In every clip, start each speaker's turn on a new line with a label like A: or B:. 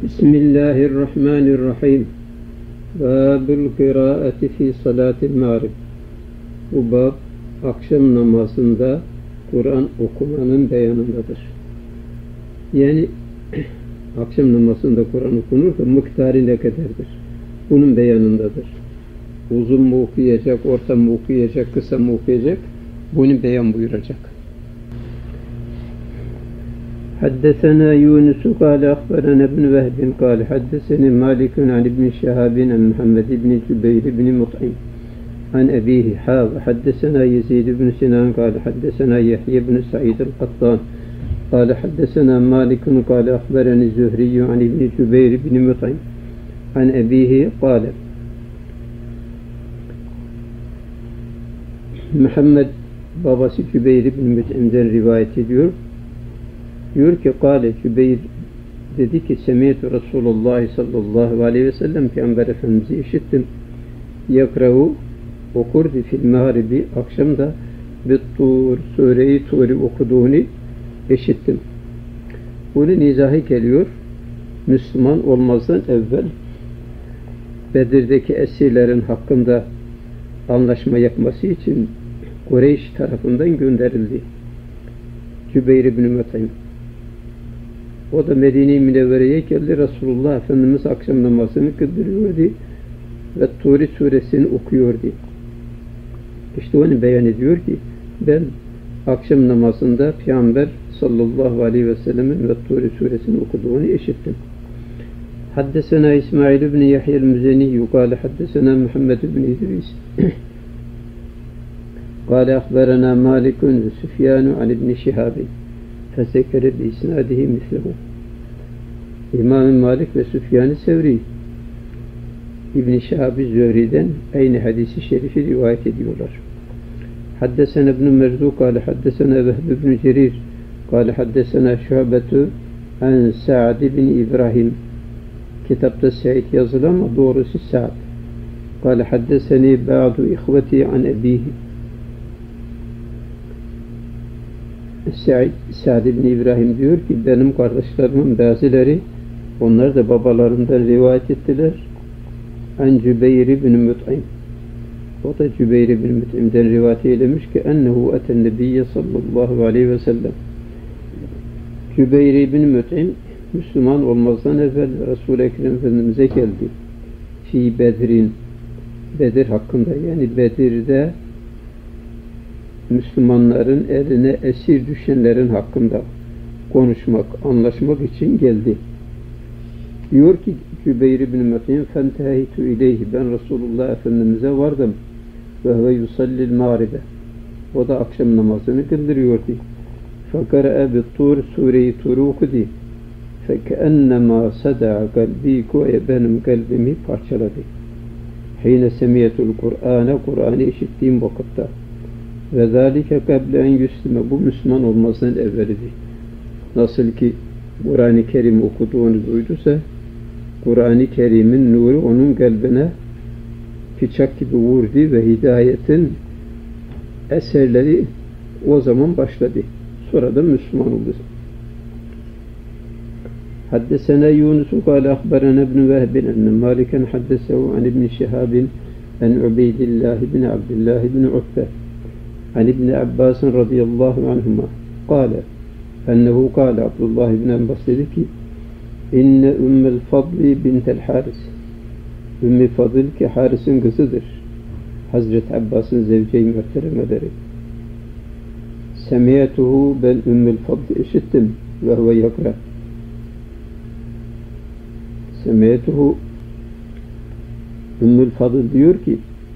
A: Bismillahirrahmanirrahim. Babul kıraati fi salatil mağrib. Bu bab akşam namazında Kur'an okumanın beyanındadır. Yani akşam namazında Kur'an okunur da miktarı ne kadardır? Bunun beyanındadır. Uzun mu okuyacak, orta mı okuyacak, kısa mı okuyacak? Bunu beyan buyuracak. حدثنا يونس قال أخبرنا ابن وهب قال حدثني مالك عن ابن شهاب عن محمد بن جبير بن مطعم عن أبيه حدثنا يزيد بن سنان قال حدثنا يحيى بن سعيد القطان قال حدثنا مالك قال أخبرني الزهري عن ابن جبير بن مطعم عن أبيه قال Muhammed babası Cübeyr bin Müt'im'den rivayet ediyor. Diyor ki Kale Cübeyr dedi ki Semiyetü Resulullah sallallahu aleyhi ve sellem Peygamber Efendimiz'i işittim. Yakrahu okurdu fil mağribi akşamda Bittur sureyi Tur'i okuduğunu işittim. Bunun izahı geliyor. Müslüman olmazdan evvel Bedir'deki esirlerin hakkında anlaşma yapması için Kureyş tarafından gönderildi. Cübeyr bin Müt'im. O da Medine-i Münevvere'ye geldi. Resulullah Efendimiz akşam namazını kıldırıyordu ve Tur suresini okuyordu. İşte onu beyan ediyor ki ben akşam namazında Peygamber sallallahu aleyhi ve sellemin ve Tur suresini okuduğunu işittim. Haddesena İsmail ibn Yahya el-Müzeni kâle haddesena Muhammed ibn İdris kâle akhberena Malikun ve Süfyanu an ibn Şihabi fesekere bi isnadihi mislehu. İmam-ı Malik ve Süfyan-ı Sevri İbn-i Şihab-ı Zühri'den aynı hadisi şerifi rivayet ediyorlar. Haddesena ibn Merzu kâle haddesena Vehb ibn Cerir kâle haddesena Şu'betu an Sa'd ibn İbrahim. Kitapta Sa'id yazılı ama doğrusu Sa'd. Kâle haddeseni ba'du ihveti an ebihi. Sa'd ibn İbrahim diyor ki benim kardeşlerimin bazıları onlar da babalarından rivayet ettiler. An Cübeyr ibn Müt'im. O da Cübeyr ibn Müt'im'den rivayet eylemiş ki ennehu eten nebiyye sallallahu aleyhi ve sellem. Cübeyr ibn Müt'im Müslüman olmazdan evvel Resul-i Ekrem Efendimiz'e geldi. Fi Bedir'in Bedir hakkında yani Bedir'de Müslümanların eline esir düşenlerin hakkında konuşmak, anlaşmak için geldi. Diyor ki Cübeyr ibn Müt'im fentehitu ileyhi ben Resulullah Efendimiz'e vardım ve yusallil mağribe. O da akşam namazını kıldırıyordu. Fekara'a bit-Tur sureyi Tur'u okudu. Fekennema sada'a kalbi koya benim kalbimi parçaladı. Hine semiyetul Kur'an'a Kur'an'ı işittiğim vakitte. Ve zâlike kable en yüslime bu Müslüman olmasının evvelidir. Nasıl ki Kur'an-ı Kerim okuduğunu duyduysa Kur'an-ı Kerim'in nuru onun kalbine bıçak gibi vurdu ve hidayetin eserleri o zaman başladı. Sonra da Müslüman oldu. Haddesena Yunus kâle akhberena ibn Vehb enne Maliken haddesehu an ibn Şihab en Ubeydillah ibn Abdullah ibn Utbe an ibn Abbas radıyallahu anhuma kâle ennehu kâle Abdullah ibn Abbas dedi ki inne Ümmül Fadli bintel Haris Ümmü Fadıl ki Haris'in kızıdır. Hazreti Abbas'ın zevce-i muhteremeleri. Semiyetuhu ben Ümmül Fadlı işittim ve huve yakra. Semiyetuhu Ümmül Fadıl diyor ki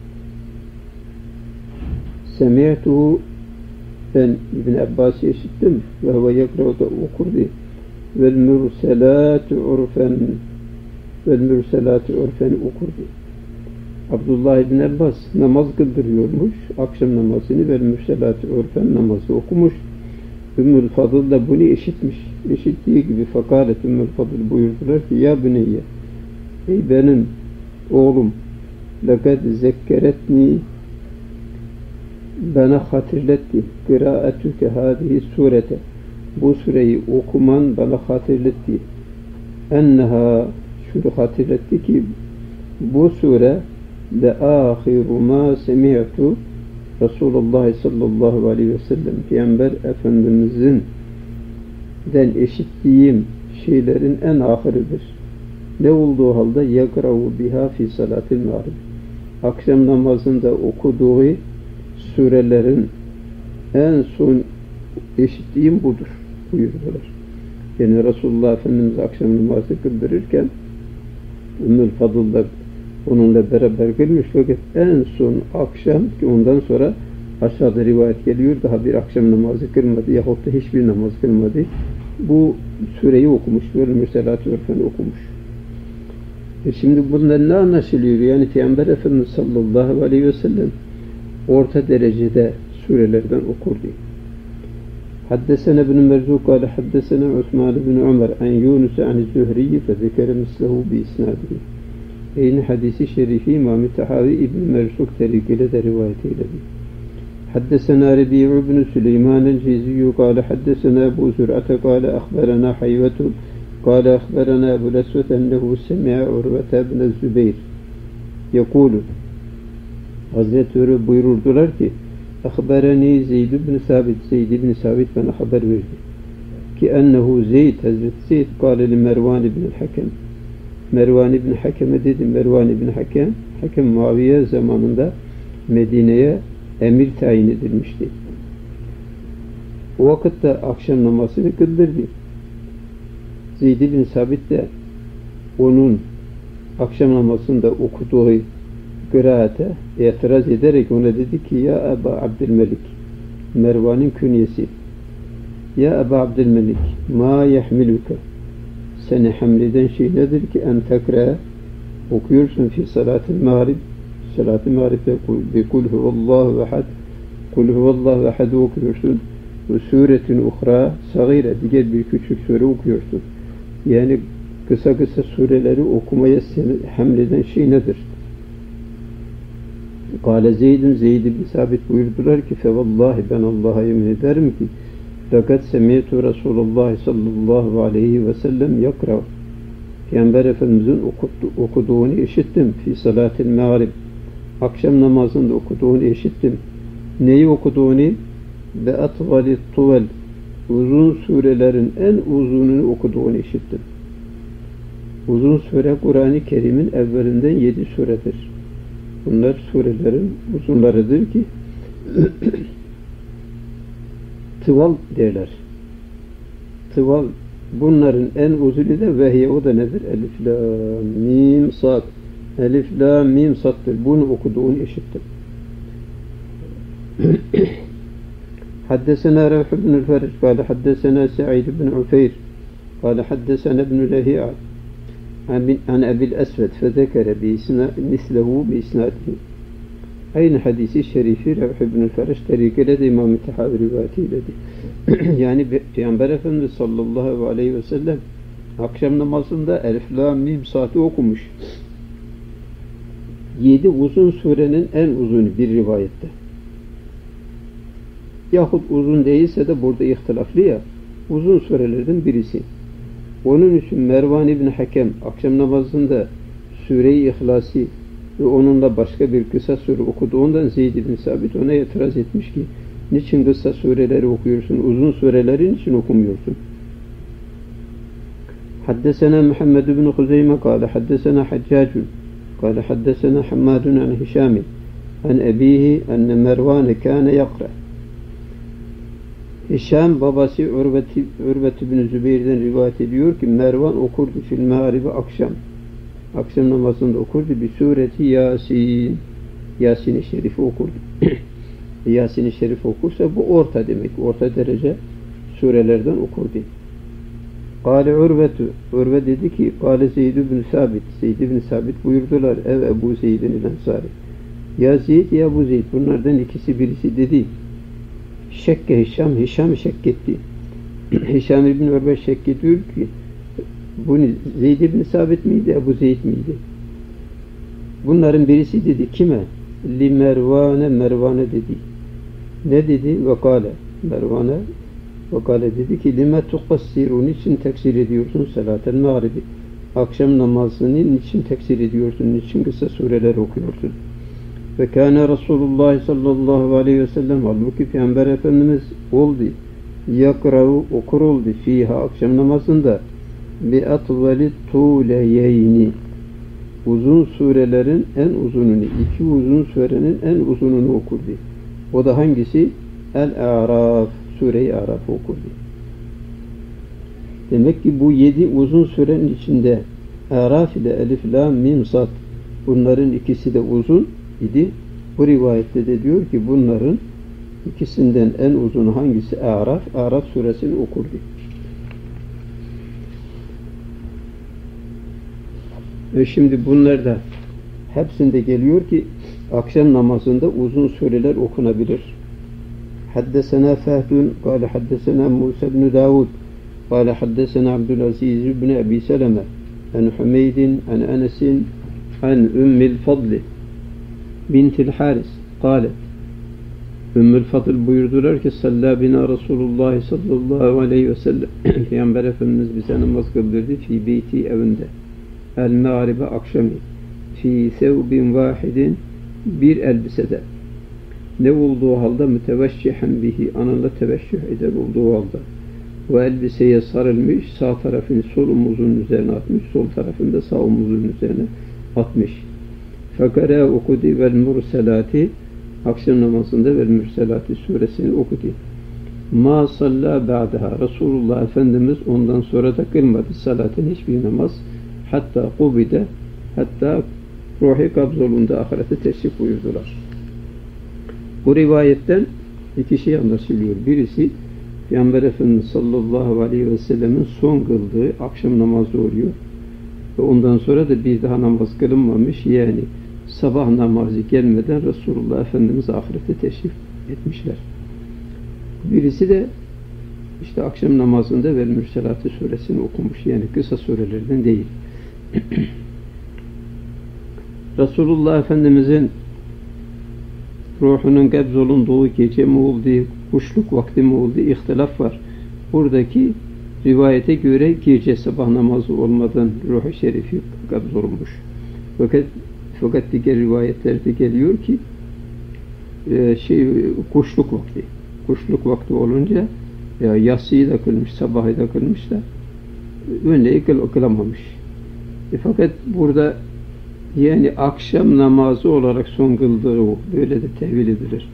A: Semiyetuhu ben İbn Abbas'ı işittim ve huve yakra o da okurdu. Vel mürselâtu urfen okurdu. Abdullah ibn Abbas namaz kıldırıyormuş. Akşam namazını vel mürselâtu urfen namazı okumuş. Ümmül Fadıl da bunu işitmiş. İşittiği gibi fakalet Ümmül Fadıl buyurdular ki ya büneyye ey benim oğlum lekad zekkeretni bana hatırletti kıraatüke hâzihi surete bu sureyi okuman bana hatırletti enneha şunu hatırlattı ki bu sure le ahiru ma semi'tu Resulullah sallallahu aleyhi ve sellem Peygamber Efendimizin den işittiğim şeylerin en ahiridir. Ne olduğu halde yakravu biha fi salatil mağrib. Akşam namazında okuduğu surelerin en son işittiğim budur buyurdular. Yani Resulullah Efendimiz akşam namazı kıldırırken Ümmül Fadıl'da onunla beraber kılmış fakat en son akşam ki ondan sonra aşağıda rivayet geliyor daha bir akşam namazı kılmadı yahut da hiçbir namaz kılmadı. Bu sureyi okumuş. Böyle müselat örfen okumuş. Şimdi bundan ne anlaşılıyor? Yani Peygamber Efendimiz sallallahu aleyhi ve sellem orta derecede surelerden okurdu. حدثنا ابن مرزوق قال حدثنا عثمان بن عمر عن يونس عن الزهري فذكر مثله بإسناده. Aynı hadisi şerifi İmam-ı Tahavi İbn Mersuk tarikiyle de rivayet eyledi. حدثنا ربيع بن سليمان الجيزي قال حدثنا أبو زرعة قال أخبرنا حيوة قال أخبرنا أبو الأسود أنه سمع عروة بن الزبير يقول Hazreti Ömer buyururdular ki أخبرني زيد بن ثابت Zeyd ibn Sabit bana haber verdi ki ennehu Zeyd Hazreti Zeyd قال لمروان بن الحكم Mervan ibn Hakem'e dedi. Mervan ibn Hakem Muaviye zamanında Medine'ye emir tayin edilmişti. O vakitte akşam namazını kıldırdı. Zeyd ibn Sabit de onun akşam namazında okuduğu kıraate itiraz ederek ona dedi ki ya Ebu Abdülmelik Mervan'ın künyesi ya Ebu Abdülmelik ma yahmiluka seni hamleden şey nedir ki en tekra okuyorsun fi salatil mağrib salatil mağrib'de kul huvallahu ehad kul huvallahu ehad okuyorsun ve suretin uhra sagire diğer bir küçük sure okuyorsun. Yani kısa sureleri okumaya seni hamleden şey nedir? Kâle Zeyd ibn Sabit buyurdular ki fevallahi ben Allah'a yemin ederim ki fakat semi'tu Resulullah sallallahu aleyhi ve sellem yakra Peygamber Efendimizin okuduğunu işittim fi salatil mağrib akşam namazında okuduğunu işittim. Neyi okuduğunu ve atvalit tuvel uzun surelerin en uzununu okuduğunu işittim. Uzun sure Kur'an-ı Kerim'in evvelinden 7 suredir. Bunlar surelerin uzunlarıdır ki tıval derler. Tıval bunların en uzunu da vehiye o da nedir? Elif, la, mim, sad. Elif, la, mim, sad'dır. Bunu okuduğunu işittim. حدثنا روح بن الفرج قال حدثنا سعيد بن عفير قال حدثنا ابن لهيعة عن أبي الأسود فذكر مثله بإسناده. Aynı hadisi şerifi Revh ibn-i Feriş tarikiyle de İmam-ı Tahavi rivayetiyle de. Yani Peygamber Efendimiz sallallahu aleyhi ve sellem akşam namazında Elif, La, Mim, Sad'ı okumuş. 7 uzun surenin en uzunu bir rivayette. Yahut uzun değilse de burada ihtilaflı ya, uzun surelerden birisi. Onun için Mervan ibn Hakem akşam namazında Sure-i İhlası ve onunla başka bir kısa sure okuduğundan Zeyd ibn Sabit ona itiraz etmiş ki niçin kısa sureleri okuyorsun, uzun surelerin için okumuyorsun? Haddesena Muhammed ibn Huzeyme kâle haddesena Haccacun kâle haddesena Hammadun an Hişamin an ebihi enne Mervan kâne yakra. Hişam babası Urvet ibn Zübeyir'den rivayet ediyor ki Mervan okurdu fil mağribi akşam namazında okurdu bir sureti Yasin. Yasin-i Şerif'i okurdu. Yasin-i Şerif okursa bu orta demek. Orta derece surelerden okurdu. Kâle Urve dedi ki Kâle Zeyd ibn Sabit Zeyd ibn Sabit buyurdular Ebu Zeyd'in el-Ensari ya Zeyd ya Ebu Zeyd bunlardan birisi dedi şekke Hişam şek etti. Hişam ibn Urve şek ediyor ki bu Zeyd ibn Sabit miydi, Ebu Zeyd miydi? Bunların birisi dedi kime? Mervan'a dedi. Ne dedi? Ve kâle Mervan'a Fakale dedi ki lime tukassirun, için teksir ediyorsun salatel mağribi. Akşam namazının için teksir ediyorsun, için kısa sureler okuyorsun. Ve kâne Resulullah sallallahu aleyhi ve sellem, halbuki Peygamber Efendimiz oldu. Yakra'u, okur oldu fiha, akşam namazında bi atvali tuleyeyni, uzun surelerin en uzununu, iki uzun surenin en uzununu okurdu. O da hangisi? El-A'raf, Sure-i A'raf okurdu. Demek ki bu 7 uzun surenin içinde A'raf ile Elif, Lam, Mim, Sad, bunların ikisi de uzun idi. Bu rivayette de diyor ki bunların ikisinden en uzun hangisi? A'raf. A'raf suresini okurdu. Şimdi bunlar da hepsinde geliyor ki akşam namazında uzun sureler okunabilir. Haddesena Fehdun kâle haddesena Musa ibn Davud kâle haddesena Abdülaziz ibn Ebi Seleme an Hümeydin an Enes'in an Ümmül Fadli bintil Haris kâlet, Ümmül Fadıl buyurdular ki sallâ bina Resulullah sallallahu aleyhi ve sellem, Peygamber Efendimiz bize namaz kıldırdı fi beyti, evinde, el-mağribe, akşamı, fi sevbin vahidin, bir elbisede, ne olduğu halde müteveşşihen bihi, anında teveşşüh eder olduğu halde, o elbiseye sarılmış, sağ tarafını sol omuzun üzerine atmış, sol tarafını da sağ omuzun üzerine atmış. Fekara okudu vel murselati, akşam namazında vel murselati suresini okudu. Ma salla ba'daha, Resulullah Efendimiz ondan sonra da kılmadı salatin hiçbir namaz, hatta kubide, hatta ruhi kabzolunda ahirete teşrif buyurdular. Bu rivayetten iki şey anlaşılıyor. Birisi, Peygamber Efendimiz sallallahu aleyhi ve sellemin son kıldığı akşam namazı oluyor. Ve ondan sonra da bir daha namaz kılınmamış. Yani sabah namazı gelmeden Resulullah Efendimiz ahirete teşrif etmişler. Birisi de işte akşam namazında Vel Mürselatı suresini okumuş. Yani kısa surelerden değil. Resulullah Efendimizin ruhunun kabzolunduğu gece mi oldu, kuşluk vakti mi oldu, ihtilaf var. Buradaki rivayete göre gece sabah namazı olmadan ruh-u şerifi kabzolunmuş. Fakat diğer rivayetlerde geliyor ki kuşluk vakti. Kuşluk vakti olunca yatsıyı da kılmış, sabahı da kılmış da önleyi kılamamış. Fakat burada yani akşam namazı olarak son kıldığı o. Böyle de tevil edilir.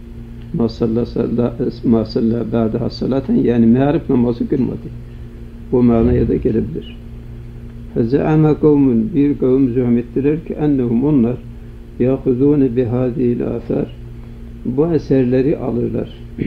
A: Masalla ba'daha salaten, yani meğrib namazı kılmadı. Bu manaya da gelebilir. Feze'ame kavmun, bir kavim zühmettiler ki ennehum, onlar yâkudûne bihâzîl âthâr, bu eserleri alırlar.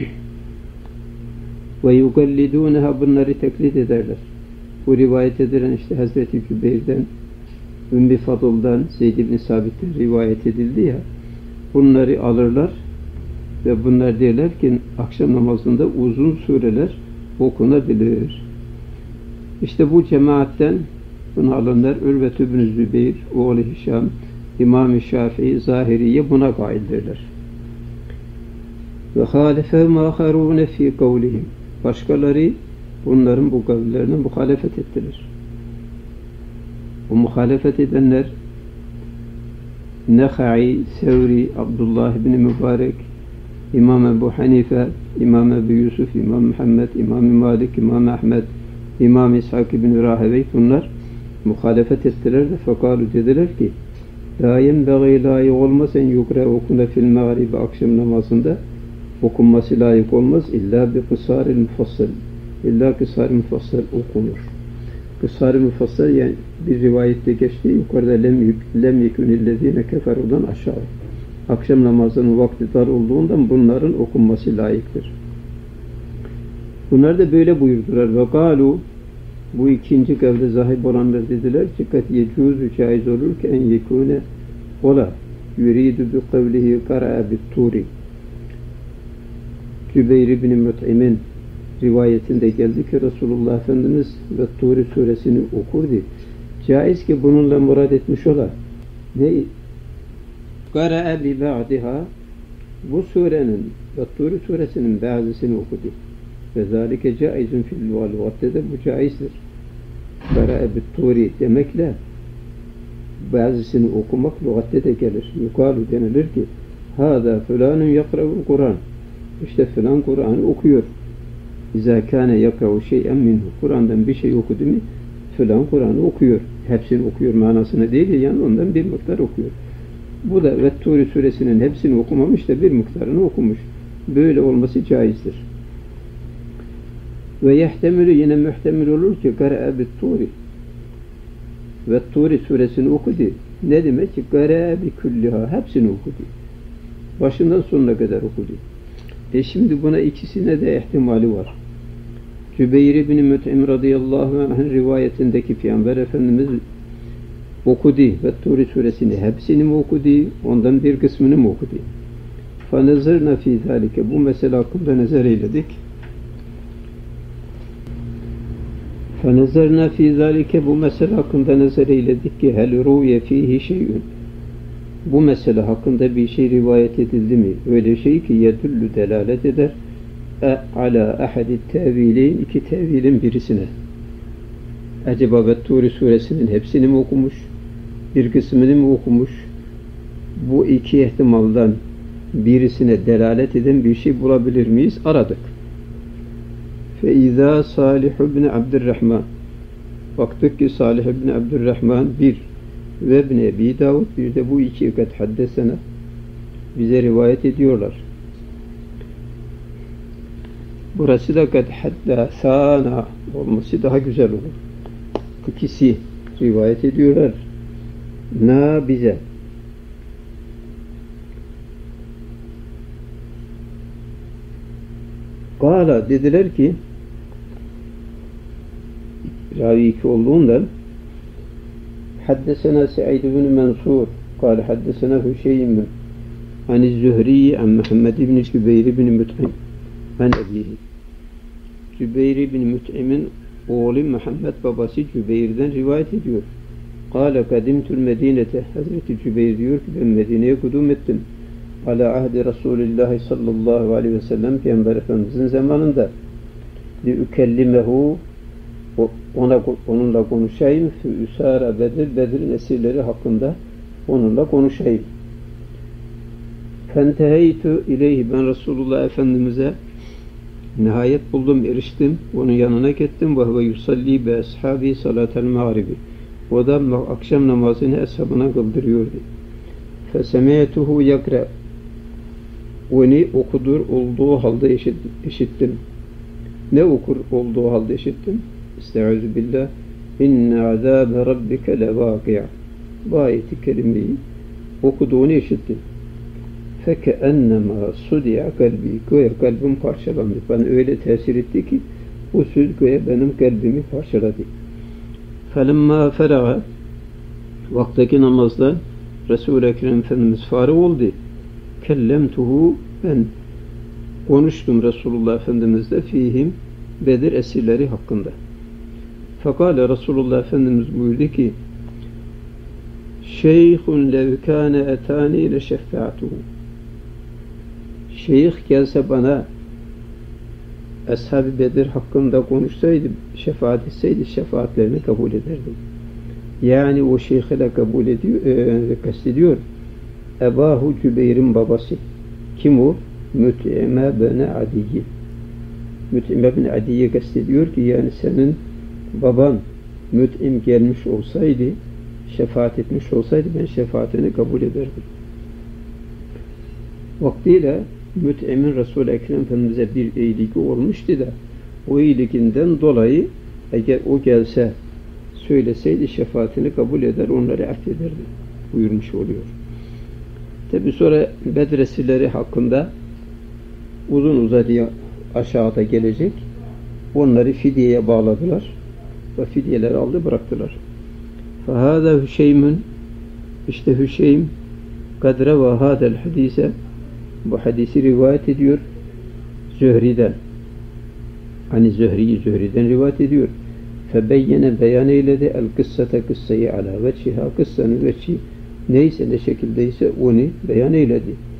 A: Ve yugallidûneha, bunları taklit ederler. Bu rivayet edilen işte Hazreti Kübeyr'den, Ümmü Fadıl'dan, Zeyd ibn Sabit'ten rivayet edildi ya, bunları alırlar ve bunlar derler ki akşam namazında uzun sureler okunabilir. İşte bu cemaatten bunu alanlar Ürvet ibn Zübeyir, oğlu Hişam, İmam-ı Şafii, Zahiriye buna kaildirler. Ve hâlefe mâharûne fî kavlihim, başkaları bunların bu kavillerine muhalefet ettiler. Bu muhalefet edenler Nekha'i, Sevri, Abdullah ibn Mübarek, İmam Ebu Hanife, İmam Ebu Yusuf, İmam Muhammed, İmam Malik, İmam Ahmed, İmam İshak ibn Rahevey, bunlar muhalefet ettiler de fekalu, dediler ki la yenbeği, layık olmaz en yukra, okuna fil mağribi, akşam namazında okunması layık olmaz illa bi kısar-ı mufassal, illa kısar-ı mufassal okunur. Kısar-ı mufassal, yani bir rivayette geçti, yukarıda lem yekûnillezîne keferudan aşağı. Akşam namazının vakti dar olduğundan bunların okunması layıktır. Bunlar da böyle buyurdular. Ve galu, bu ikinci kavle zahip olanlar dediler ki kat yecûzü, caiz olur ki en yekûne ola yuridu bi kavlihi kara'a bit turi. Cübeyr ibn Mut'im'in rivayetinde geldi ki Resulullah Efendimiz ve Turi suresini okurdu. Caiz ki bununla murad etmiş ola. Ne? Kara'a bi ba'diha, bu surenin ve Turi suresinin bazısını okudu. Ve zâlike caizun fil lugâ. Lügatte de bu caizdir. Kara'a bit-turi demekle bazısını okumak lügatte de gelir. Yukalu denilir ki hâzâ fülânun yakra'ul Kur'an. İşte filan Kur'an'ı okuyor. İzâ kâne yakra'u şey'en minhu. Kur'an'dan bir şey okudu mu filan Kur'an'ı okuyor. Hepsini okuyor manasına değil ya, yani ondan bir miktar okuyor. Bu da Vetturi suresinin hepsini okumamış da bir miktarını okumuş. Böyle olması caizdir. Ve yehtemilü yine muhtemel olur ki Kara'a bit-turi. Vetturi suresini okudu. Ne demek ki? Kara'a bi kulliha. Hepsini okudu. Başından sonuna kadar okudu. Şimdi buna ikisine de ihtimali var. Cübeyr bin Müt'im radıyallahu anh'ın rivayetindeki Peygamber Efendimiz okudu. Vetturi suresini hepsini mi okudu? Ondan bir kısmını mı okudu? فَنَزَرْنَا ف۪ي ذَٰلِكَ. Bu mesele hakkında nazar eyledik. فَنَزَرْنَا ف۪ي ذَٰلِكَ. Bu mesele hakkında nazar eyledik ki هَلْ رُوْيَ ف۪يهِ شَيْءٌ. Bu mesele hakkında bir şey rivayet edildi mi? Öyle şey ki yedüllü delalet eder ala ahadi tevileyn, iki tevilin birisine. Acaba Vetturi suresinin hepsini mi okumuş? Bir kısmını mı okumuş? Bu iki ihtimaldan birisine delalet eden bir şey bulabilir miyiz? Aradık. فَاِذَا Salih ibn Abdurrahman. Baktık ki Salih ibn Abdurrahman bir ve ibn Ebi Davud bir de bu iki kat haddesene bize rivayet ediyorlar. Burası da kat haddesana olması daha güzel olur. İkisi rivayet ediyorlar. Na bize. Kâla dediler ki ravi iki olduğundan حدثنا سعيد بن منصور قال حدثنا هشيم عن الزهري عن محمد بن جبير بن مطعم عن أبيه. Cübeyr bin Müt'im'in oğlu Muhammed babası Cübeyr'den rivayet ediyor. Kâle kadimtul Medine'te. Hazreti Cübeyr diyor ki ben Medine'ye kudum ettim. Ala ahdi Resulullah sallallahu aleyhi ve sellem Peygamber Efendimizin zamanında li ükellimehu onunla konuşayım. Üsara Bedir, Bedir'in esirleri hakkında onunla konuşayım. Fenteheytu ileyhi, ben Resulullah Efendimiz'e nihayet buldum, eriştim. Onun yanına gittim. Ve huve yusalli be ashabi salatel mağribi. O da akşam namazını ashabına kıldırıyordu. Fesemiyetuhu yakra. Onu okudur olduğu halde işittim. Ne okur olduğu halde işittim? Estaizu billah. İnne azâbe rabbike levâki'a. Bu ayeti kerimeyi okuduğunu işittim. Fekeennemâ sudi'a kalbi. Göğe kalbim parçalandı. Bana öyle tesir etti ki bu söz göğe benim kalbimi parçaladı. Felemma feraha. Vaktaki namazdan Resul-i Ekrem Efendimiz fârık oldu. Kellemtuhu, ben konuştum Resulullah Efendimiz'le fihim, Bedir esirleri hakkında. Fekale Resulullah Efendimiz buyurdu ki şeyhun lev kâne etâni le şeffâtuhu. Şeyh gelse bana Ashab-ı Bedir hakkında konuşsaydı, şefaat etseydi şefaatlerini kabul ederdim. Yani o şeyhle kabul ediyor, kastediyor. Ebahu Cübeyr'in babası. Kim o? Müt'ime bin Adiye. Müt'ime bin Adiye kastediyor ki yani senin baban Müt'im gelmiş olsaydı, şefaat etmiş olsaydı ben şefaatini kabul ederdim. Vaktiyle Müt'im'in Resul-i Ekrem Efendimiz'e bir iyiliği olmuştu da o iyiliğinden dolayı eğer o gelse söyleseydi şefaatini kabul eder, onları affederdi buyurmuş oluyor. Tabi sonra Bedir esirleri hakkında uzun uzadıya aşağıda gelecek. Onları fidyeye bağladılar ve fidyeleri aldı bıraktılar. فَهَذَا Hüşeym'ün, işte Hüşeym kadre ve hadel hadise, bu hadisi rivayet ediyor Zühri'den. Hani Zühri'den rivayet ediyor. فَبَيَّنَ beyan eyledi el-kıssata kıssayı ala veçhiha, kıssanın veçhi neyse ne şekildeyse onu beyan eyledi.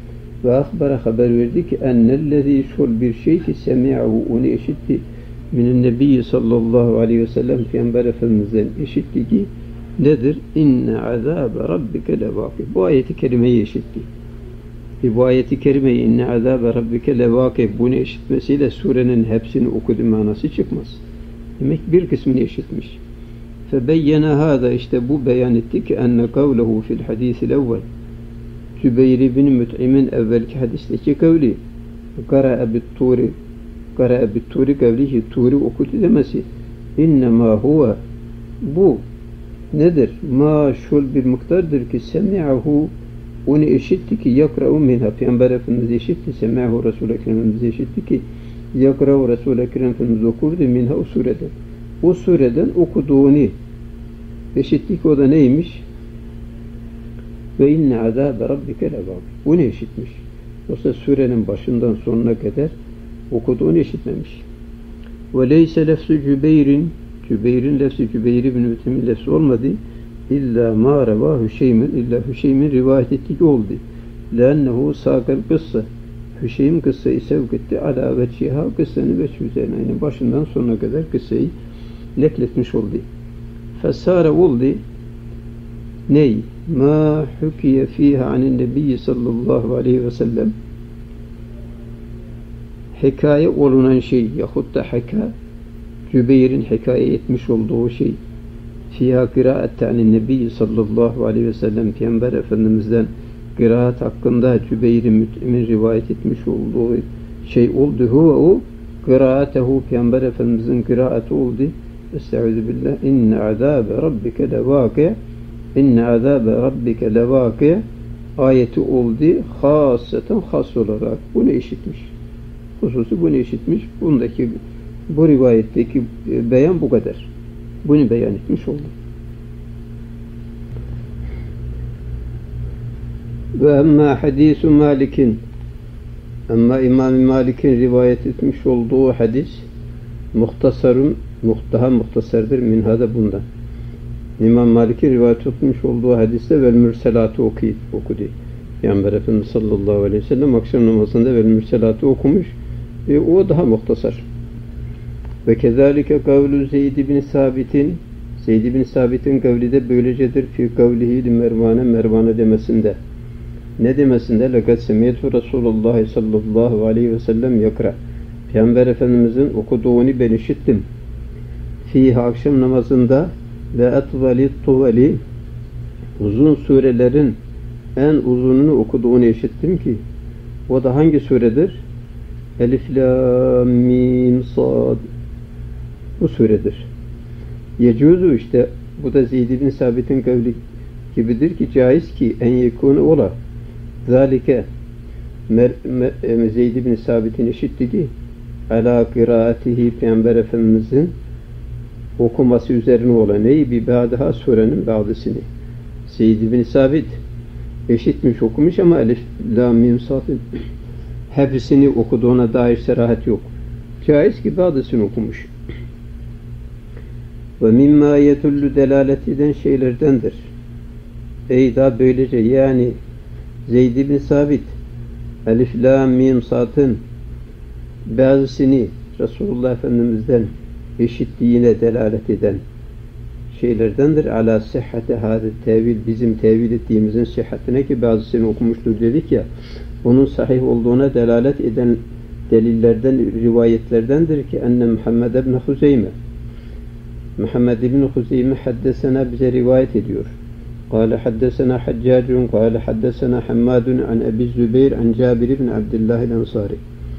A: Ve akbara haber verdi ki ennellezî şol bir şey ki semi'ahu onu işitti minin nebiyyi sallallahu aleyhi ve sellem Peygamber Efendimiz'den işitti ki nedir? İnne azâbe rabbike levâkî. Bu ayeti kerimeyi işitti. Bu ayeti kerimeyi inne azâbe rabbike levâkî bunu işitmesiyle surenin hepsini okudu manası çıkmaz. Demek bir kısmını işitmiş. Febeyyene hâzâ işte bu beyan etti ki enne kavlehu fil hadîsil evvel Zübeyir bin Müt'im'in evvelki hadisteki kavli Kara'a bit-turi kavlihi turi okudu demesi innemâ huve bu nedir? Ma şul bir miktardır ki semi'ahu onu işitti ki yakra'u minha Peygamber Efendimiz işitti semi'ahu Resul-i Ekrem'imiz işitti ki yakra'u Resul-i Ekrem Efendimiz okurdu minha o sureden. O sureden okuduğunu işitti ki o da neymiş? Ve inne azâbe rabbike levâkî. Bunu işitmiş. Yoksa surenin başından sonuna kadar okuduğunu işitmemiş. Ve leyse lefzu Cübeyr'in lefzi Cübeyr ibn Mütim'in lefzi olmadı. İlla ma revâ Hüşeym'in rivayet ettiği oldu. Lennehu sâkal kıssa. Hüşeym kıssayı sevk etti. Alâ veçhiha kıssanın veçhi üzerine. Yani başından sonuna kadar kıssayı nekletmiş oldu. Fesâre oldu. Ney? Ma hukiye fiha anin nebiyyi sallallahu aleyhi ve sellem hikaye olunan şey yahut da Cübeyr'in hikaye etmiş olduğu şey fiha kıraate anin nebiyyi sallallahu aleyhi ve sellem Peygamber Efendimiz'den kıraat hakkında Cübeyr'in Müt'im'in rivayet etmiş olduğu şey oldu. Huve o kıraatehu Peygamber Efendimiz'in kıraati oldu. Estaizu billah inne azâbe rabbike levâkî İnne azâbe rabbike levâkî ayeti oldu hasseten has olarak bunu işitmiş. Hususi bunu işitmiş. Bundaki bu rivayetteki beyan bu kadar. Bunu beyan etmiş oldu. Ve emmâ hadîsü Malik'in ama İmam-ı Malik'in rivayet etmiş olduğu hadis daha muhtasardır minhada bundan. İmam Malik'in rivayet etmiş olduğu hadiste vel mürselatı okudu. Peygamber Efendimiz sallallahu aleyhi ve sellem akşam namazında vel mürselatı okumuş. O daha muhtasar. Ve kezalike kavlu Zeyd ibn Sabit'in kavli de böylecedir fi kavlihi li Mervan'a demesinde. Ne demesinde? Lekad semiyetü Resulullah sallallahu aleyhi ve sellem yakra. Peygamber Efendimizin okuduğunu ben işittim. Fiha akşam namazında ve etvalit tuvali uzun surelerin en uzununu okuduğunu işittim ki o da hangi suredir? Elif, Lam, Mim, Sad bu suredir. Yecuzu işte bu da Zeyd bin Sabit'in kavli gibidir ki caiz ki en yekûne ola zâlike Zeyd bin Sabit'in işitti ki alâ kıraatihi Peygamber Efendimizin okuması üzerine olan neyi? Bir ba'daha surenin ba'dısını. Zeyd bin Sabit eşitmiş okumuş ama Elif, Lam, Mim, Sad'ın hepsini okuduğuna dair serahat yok. Caiz ki ba'dısını okumuş. Ve mimma yetullu delalet eden şeylerdendir. Eyda böylece yani Zeyd bin Sabit Elif, Lam, Mim, Sad'ın bazısını Resulullah Efendimiz'den eşitliğine delalet eden şeylerdendir. Ala sihhati hâzi tevil bizim tevil ettiğimizin sıhhatine ki bazısını okumuştur dedik ya onun sahih olduğuna delalet eden delillerden, rivayetlerdendir ki enne Muhammed ibn Huzeyme haddesena bize rivayet ediyor. Kâle haddesena Haccacun kâle haddesena Hammadun an Ebi Zübeyr an Cabir ibn Abdullah el-Ansari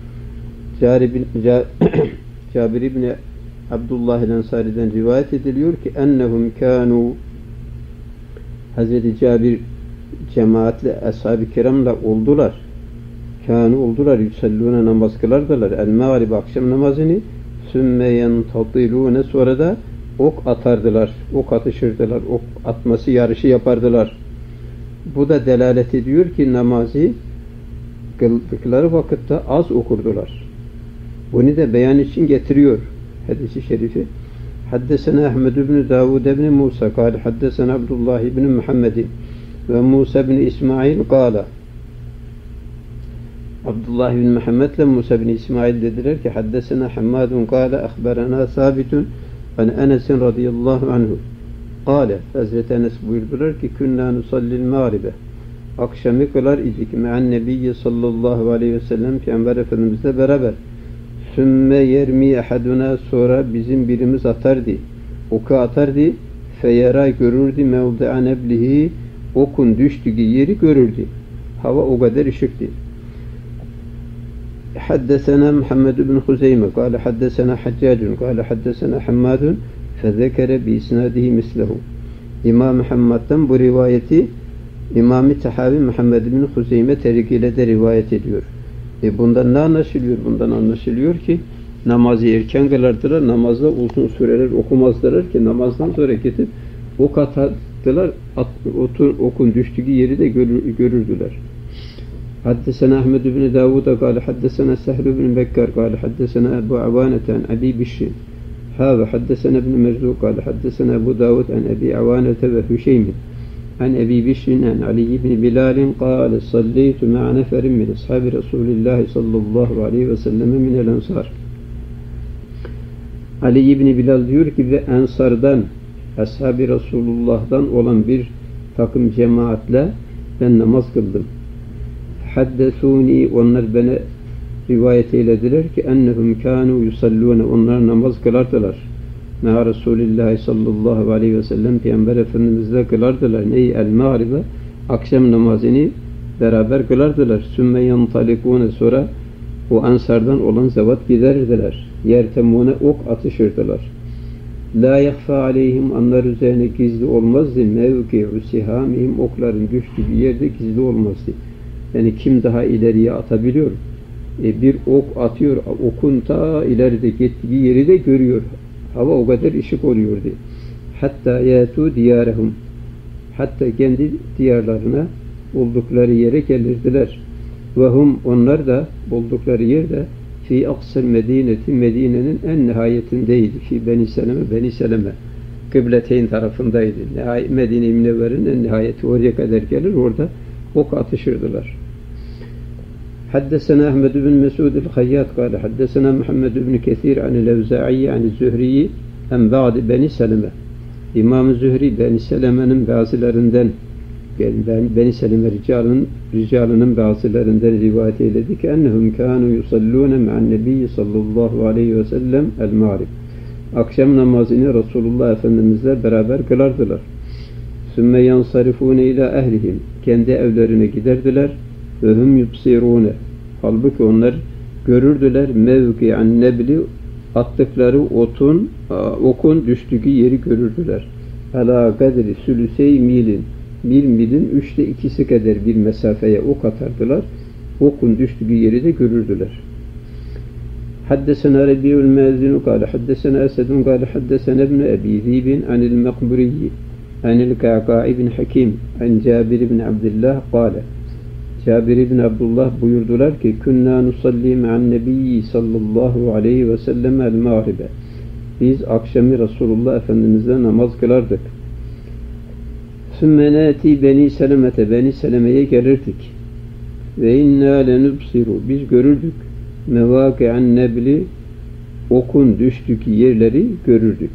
A: Cabir ibn Abdullah el-Ansari'den rivayet ediliyor ki ennehum kânû Hazreti Cabir cemaatle ashab-ı kiramla oldular. Yusallûne namaz kılardılar. El-mağrib akşam namazını sümme yentatilûne sonra da ok atardılar. Ok atışırdılar. Ok atması yarışı yapardılar. Bu da delalet ediyor ki namazı kıldıkları vakitte az okurdular. Bunu da beyan için getiriyor hadis-i şerifi. Haddesena Ahmed ibn Davud ibn Musa kâle haddesena Abdullah ibn Muhammed ve Musa ibn İsmail kâle Abdullah bin Muhammed ile Musa bin İsmail dediler ki haddesena Hammadun kâle ahberena sabitun an Enes'in radıyallahu anhu kâle Hazreti Enes buyurdular ki künnâ nusallil mağribe akşamı kılar idik me'an nebiyye sallallahu aleyhi ve sellem Peygamber Efendimizle beraber sümme yermi ahaduna sonra bizim birimiz atardı oku atardı feyera görürdü mevdi'a neblihi okun düştüğü yeri görürdü hava o kadar ışıktı. حدثنا محمد بن خزيمة قال حدثنا حجاج قال حدثنا حماد فذكر بإسناده مثله İmam Muhammed'den bu rivayeti İmam-ı Tahavi Muhammed bin Huzeyme terikiyle de rivayet ediyor. Bundan ne anlaşılıyor? Bundan anlaşılıyor ki namazı erken kılardılar, namazda uzun süreler okumazdılar ki namazdan sonra gidip ok atardılar, okun düştüğü yeri de görürdüler. حدثنا أحمد بن داود قال حدثنا سهل بن بكر قال حدثنا أبو عوانة عن أبي بشر هذا حدثنا ابن مرزوق قال حدثنا أبو داود عن أبي عوانة وهشيم عن أبي بشر عن علي بن بلال قال صليت مع نفر من أصحاب رسول الله صلى الله عليه وسلم من الأنصار Ali İbni Bilal diyor ki ve Ensar'dan Ashab-ı Resulullah'dan olan bir takım cemaatle ben namaz kıldım. Haddesuni onlar bana rivayet eylediler ki ennehum kanu yusallune onlar namaz kılardılar. Meha Resulullah sallallahu aleyhi ve sellem Peygamber Efendimizle kılardılar. Ney el mağribe akşam namazını beraber kılardılar. Sümme yantalikune sonra o Ensardan olan zevat giderdiler. Yertemune ok atışırdılar. La yahfa aleyhim onlar üzerine gizli olmazdı. Mevki'u sihamihim okların düştüğü yerde gizli olmazdı. Yani kim daha ileriye atabiliyor? Bir ok atıyor, okun ta ileride gittiği yeri de görüyor. Hava o kadar ışık oluyordu. Hatta yatu diyarehum. Hatta kendi diyarlarına oldukları yere gelirdiler. Ve hum onlar da oldukları yerde fi aksel medineti Medine'nin en nihayetindeydi. Fi Beni Seleme, Beni Seleme. Kıbleteyn tarafındaydı. Medine-i Münevver'in en nihayeti oraya kadar gelir. Orada ok atışırdılar. Haddesena Ahmed bin Mesud el-Hayyat kâle haddesena Muhammed bin Kesir anil-Evza'i anil-Zühri'yi en ba'di Beni Seleme. İmam-ı Zühri Beni Seleme'nin bazılarından Beni Seleme ricalının bazılarından rivayet eyledi ki ennehum kânû yusallûne me'an nebiyyi sallallahu aleyhi ve sellem el-mağrib. Akşam namazını Resulullah Efendimizle beraber kılardılar. Sümme yansarifûne ilâ ehlihim. Kendi evlerine giderdiler. Ve hum yubsirûne. Halbuki onlar görürdüler mevki'an nebli attıkları okun düştüğü yeri görürdüler. Alâ kadri sülüsey milin. Bir milin 2/3 kadar bir mesafeye ok atardılar. Okun düştüğü yeri de görürdüler. Haddesena Rabi'ul Mazinu kâle haddesena Esedun kâle haddesena ibn Ebi Zibin anil Mekburiyyi anil Ka'ka' bin Hakim an Cabir bin Abdullah kâle Cabir bin Abdullah buyurdular ki künnâ nusalli me'an nebiyyi sallallahu aleyhi ve sellem el-mağribe. Biz akşamı Resulullah Efendimiz'le namaz kılardık. Sümme nâti Beni Seleme'te Beni Seleme'ye gelirdik. Ve innâ lenubsiru biz görürdük. Mevâki'an nebli okun düştüğü yerleri görürdük.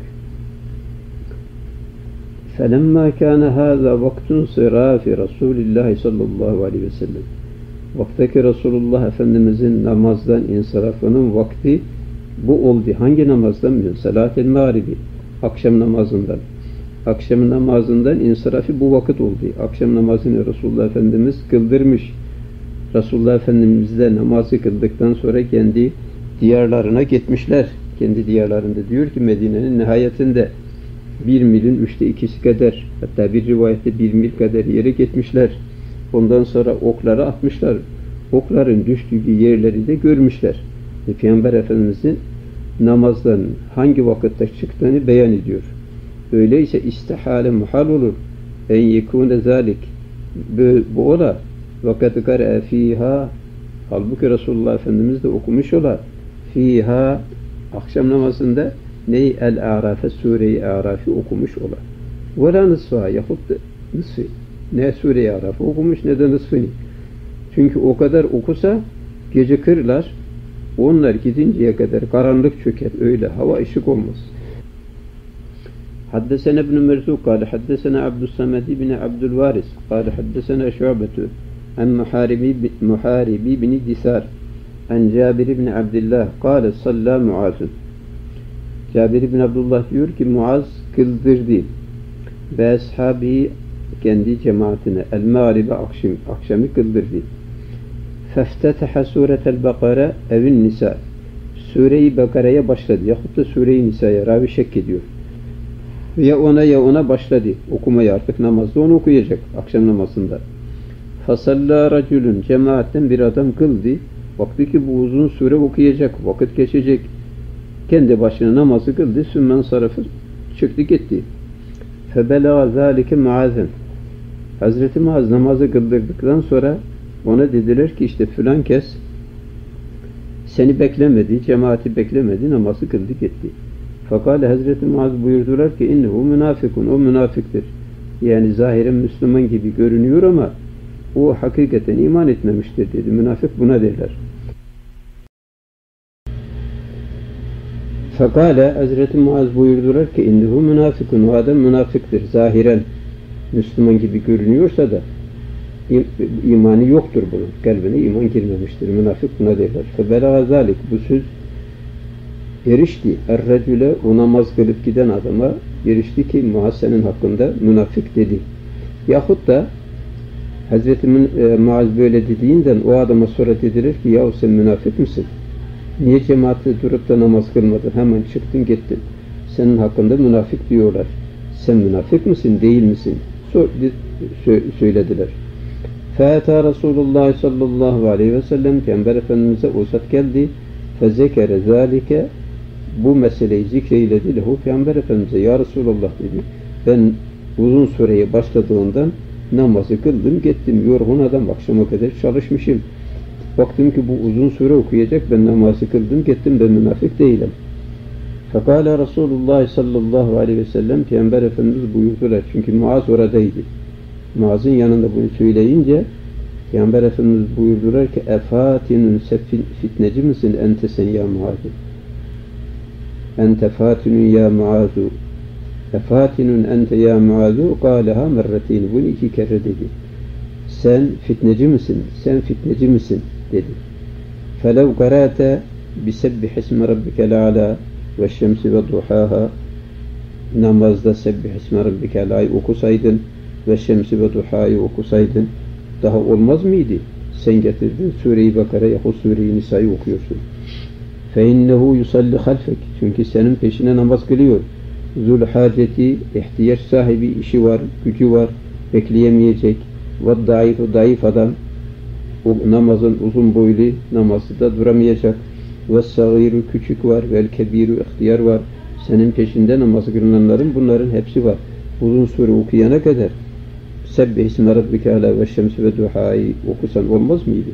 A: فَلَمَّا كَانَ هَذَا وَقْتٌ صِرَافِ رَسُولِ اللّٰهِ sallallahu aleyhi ve sellem. Vaktaki Resulullah Efendimizin namazdan insirafının vakti bu oldu. Hangi namazdan? Salat-ı mağribi. Akşam namazından. Akşam namazından insirafı bu vakit oldu. Akşam namazını Resulullah Efendimiz kıldırmış. Resulullah Efendimiz'le namazı kıldıktan sonra kendi diyarlarına gitmişler. Kendi diyarlarında diyor ki Medine'nin nihayetinde 1 milin 2/3 kadar, hatta bir rivayette 1 mil kadar yere gitmişler. Ondan sonra okları atmışlar. Okların düştüğü yerleri de görmüşler. Peygamber Efendimiz'in namazdan hangi vakitte çıktığını beyan ediyor. Öyleyse istihale muhal olur. En yekûne zâlik. Bu ola. Vakat kâre'e fîhâ. Halbuki Resulullah Efendimiz de okumuş ola. Fîhâ. Akşam namazında neyi? El-A'rafe, Sure-i A'raf'ı okumuş ola. Ve la nısfâ. Yahut nısfı. Ne Sure-i A'raf'ı okumuş ne de nısfını. Çünkü o kadar okusa Gece kırlar, onlar gidinceye kadar karanlık çöker. Öyle hava ışık olmaz. Haddesena ibn Merzuq kâle haddesena Abdüssamed ibn Abdülvaris kâle haddesena Şu'betu an Muharibi bin Disar an Cabir ibn Abdullah kâle sallâ Muaz'un. Cabir ibn Abdullah diyor ki Muaz kıldırdı ve ashabi kendi cemaatine el-mağribe akşamı kıldırdı. Feftetaha suretel Bakara evin Nisa. Sure-i Bakara'ya başladı. Yahut da Sure-i Nisa'ya ravi şek ediyor. Ya ona başladı. Okumaya artık namazda onu okuyacak. Akşam namazında. Fasalla racülün cemaatten bir adam kıldı. Baktı ki bu uzun sure okuyacak. Vakit geçecek. Kendi başına namazı kıldı. Sümmen sarafı çıktı gitti. Febelağa zâlike Muaz'ın. Hazreti Muaz namazı kıldırdıktan sonra ona dediler ki işte filan kes seni beklemedi, cemaati beklemedi, namazı kıldı gitti. Fakat Hazreti Muaz buyurdular ki innehu münafıkun, o münafıktır. Yani zahiren Müslüman gibi görünüyor ama o hakikaten iman etmemiştir dedi. Münafık buna derler. Fakat Hazreti Muaz buyurdular ki innehu münafıkun, o adam münafıktır. Zahiren Müslüman gibi görünüyorsa da imanı yoktur bunun. Kalbine iman girmemiştir. Münafık buna derler. Febelağa zalik, bu söz erişti. Er-recüle, o namaz kılıp giden adama erişti ki Muaz senin hakkında münafık dedi. Yahut da Hazreti Muaz böyle dediğinden o adama sonra dediler ki yahu sen münafık mısın? Niye cemaatte durup da namaz kılmadın? Hemen çıktın gittin. Senin hakkında münafık diyorlar. Sen münafık mısın? Değil misin? Söylediler. Fâetâ Resulullah sallallahu aleyhi ve sellem Peygamber Efendimiz'e o zat geldi. Fezekere zâlike, bu meseleyi zikreyledi lehu Peygamber Efendimiz'e ya Resulullah dedi. Ben uzun süreye başladığından namazı kıldım gittim. Yorgun adam, akşama kadar çalışmışım. Baktım ki bu uzun süre okuyacak, ben namazı kıldım gittim, ben münafık değilim. Fekâle Resulullah sallallahu aleyhi ve sellem Peygamber Efendimiz buyurdular. Çünkü Muaz oradaydı. Muaz'ın yanında bunu söyleyince Peygamber Efendimiz buyurdular ki efatinun fitneci misin ente sen ya Muaz'u? Ente fatinun ya Muaz'u. Efatinun ente ya Muaz'u kâleha merretini. Bunu 2 kere dedi. Sen fitneci misin? Sen fitneci misin? dedi. Felev karate bisebbih ismi rabbike l'ala ve şemsi ve duhaha, namazda sebbih ismi rabbike l'a'yı okusaydın ve şemsi ve duha'yı okusaydın daha olmaz mıydı? Sen getirdin Sure-i Bakara yahut Sure-i Nisa'yı okuyorsun. فَاِنَّهُ يُصَلِّ خَلْفَكِ, çünkü senin peşine namaz kılıyor. Zulhaceti, ihtiyaç sahibi, işi var, gücü var, bekleyemeyecek. وَالضَّعِيفُ, zayıf adam, o namazın uzun boylu namazı da duramayacak. وَالصَّغِيرُ, küçük var. وَالْكَبِيرُ, ihtiyar var. Senin peşinde namaz kılınanların bunların hepsi var. Uzun sure okuyana kadar Sebbih isme rabbike ala ve şemsi ve duha'yı okusan olmaz mıydı?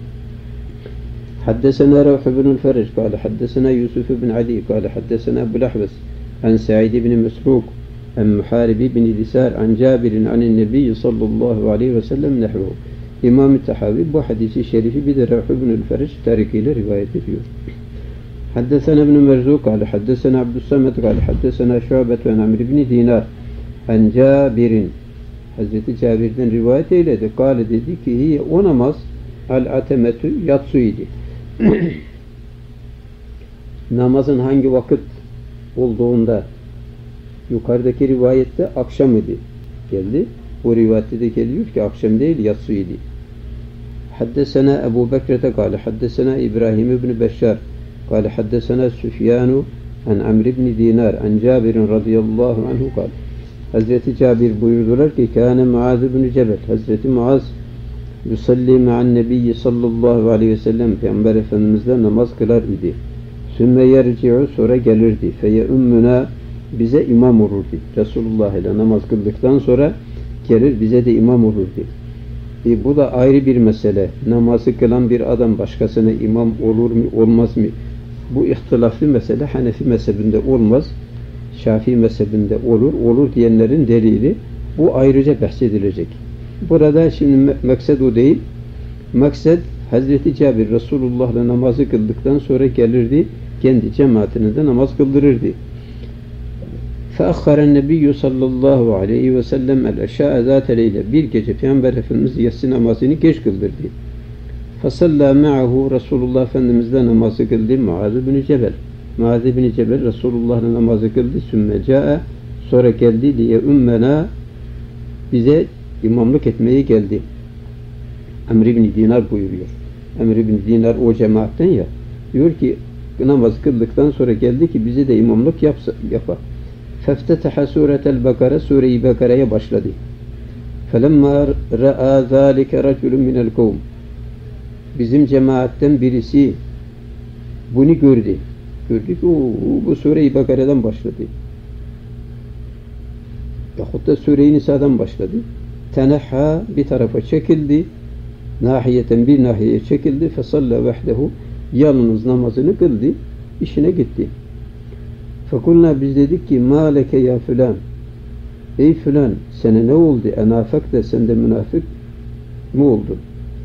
A: Haddesena Ravh ibn Feric kâle haddesena Yusuf ibn Ali kâle haddesena Ebu Lahbes an Sa'id ibn Mesruk an Muharibi bin Disar an Cabir'in anin Nebi sallallahu aleyhi ve sellem nehvu. İmam-ı Tahavi bu hadisi şerifi bir de Ravh ibn Feric tarikiyle rivayet ediyor. Haddesena ibn Merzuq kâle haddesena Abdüssamed kâle haddesena Şu'betu an Amr ibn Dinar an Cabir'in, Hazreti Cabir'den rivayet eyledi. Kâle dedi ki hiye, o namaz al-atemetü, yatsı idi. Namazın hangi vakit olduğunda yukarıdaki rivayette akşam idi geldi. O rivayette de geliyor ki akşam değil yatsı idi. Haddesena Ebu Bekir'te kâle haddesena İbrahim ibn Beşşar kâle haddesena Süfyanu an Amr ibn Dinar an Cabir'in radıyallahu anhu kâle. Hazreti Cabir buyurdular ki kâne Muaz ibn Cebel, Hazreti Muaz yusalli ma'an nebiyyi sallallahu aleyhi ve sellem, Peygamber Efendimiz'le namaz kılar idi. Sümme yerci'u, sonra gelirdi. Feye ümmüna, bize imam olurdu. Resulullah ile namaz kıldıktan sonra gelir bize de imam olurdu. Bu da ayrı bir mesele. Namazı kılan bir adam başkasına imam olur mu olmaz mı? Bu ihtilaflı mesele. Hanefi mezhebinde olmaz. Şafii mezhebinde olur. Olur diyenlerin delili. Bu ayrıca bahsedilecek. Burada şimdi maksed o değil. Maksed Hazreti Cabir Resulullah'la namazı kıldıktan sonra gelirdi, kendi cemaatine de namaz kıldırırdı. فَأَخَّرَ النَّبِيُّ sallallahu aleyhi ve sellem el-eşâ'e zâte leyle. Bir gece Peygamber Efendimiz yatsı namazını geç kıldırdı. فَصَلَّى مَعَهُ Resulullah Efendimiz'le namazı kıldı. Muaz bin Cebel. Muaz bin Cebel Resulullah'la namazı kıldı. Sümme câ'e sonra geldi diye ümmena bize imamlık etmeye geldi. Emr ibn Dinar buyuruyor. Emr ibn Dinar o cemaatten ya. Diyor ki namaz kıldıktan sonra geldi ki bize de imamlık yapar. فَافْتَتَحَ سُورَةَ الْبَقَرَةِ Sure-i Bakara'ya başladı. فَلَمَّا رَأَى ذَٰلِكَ رَجُلٌ مِنَ الْقَوْمِ Bizim cemaatten birisi bunu gördü. Gördü ki bu Sure-i Bakara'dan başladı. Yahut da Sure-i Nisa'dan başladı. Tenehha bir tarafa çekildi. Nahiyeten bir nahiyeye çekildi. فَصَلَّ وَحْدَهُ Yalnız namazını kıldı. İşine gitti. Fekulna biz dedik ki ma leke ya filan. Ey filan sana ne oldu? Enafakte sende münafık mı oldu?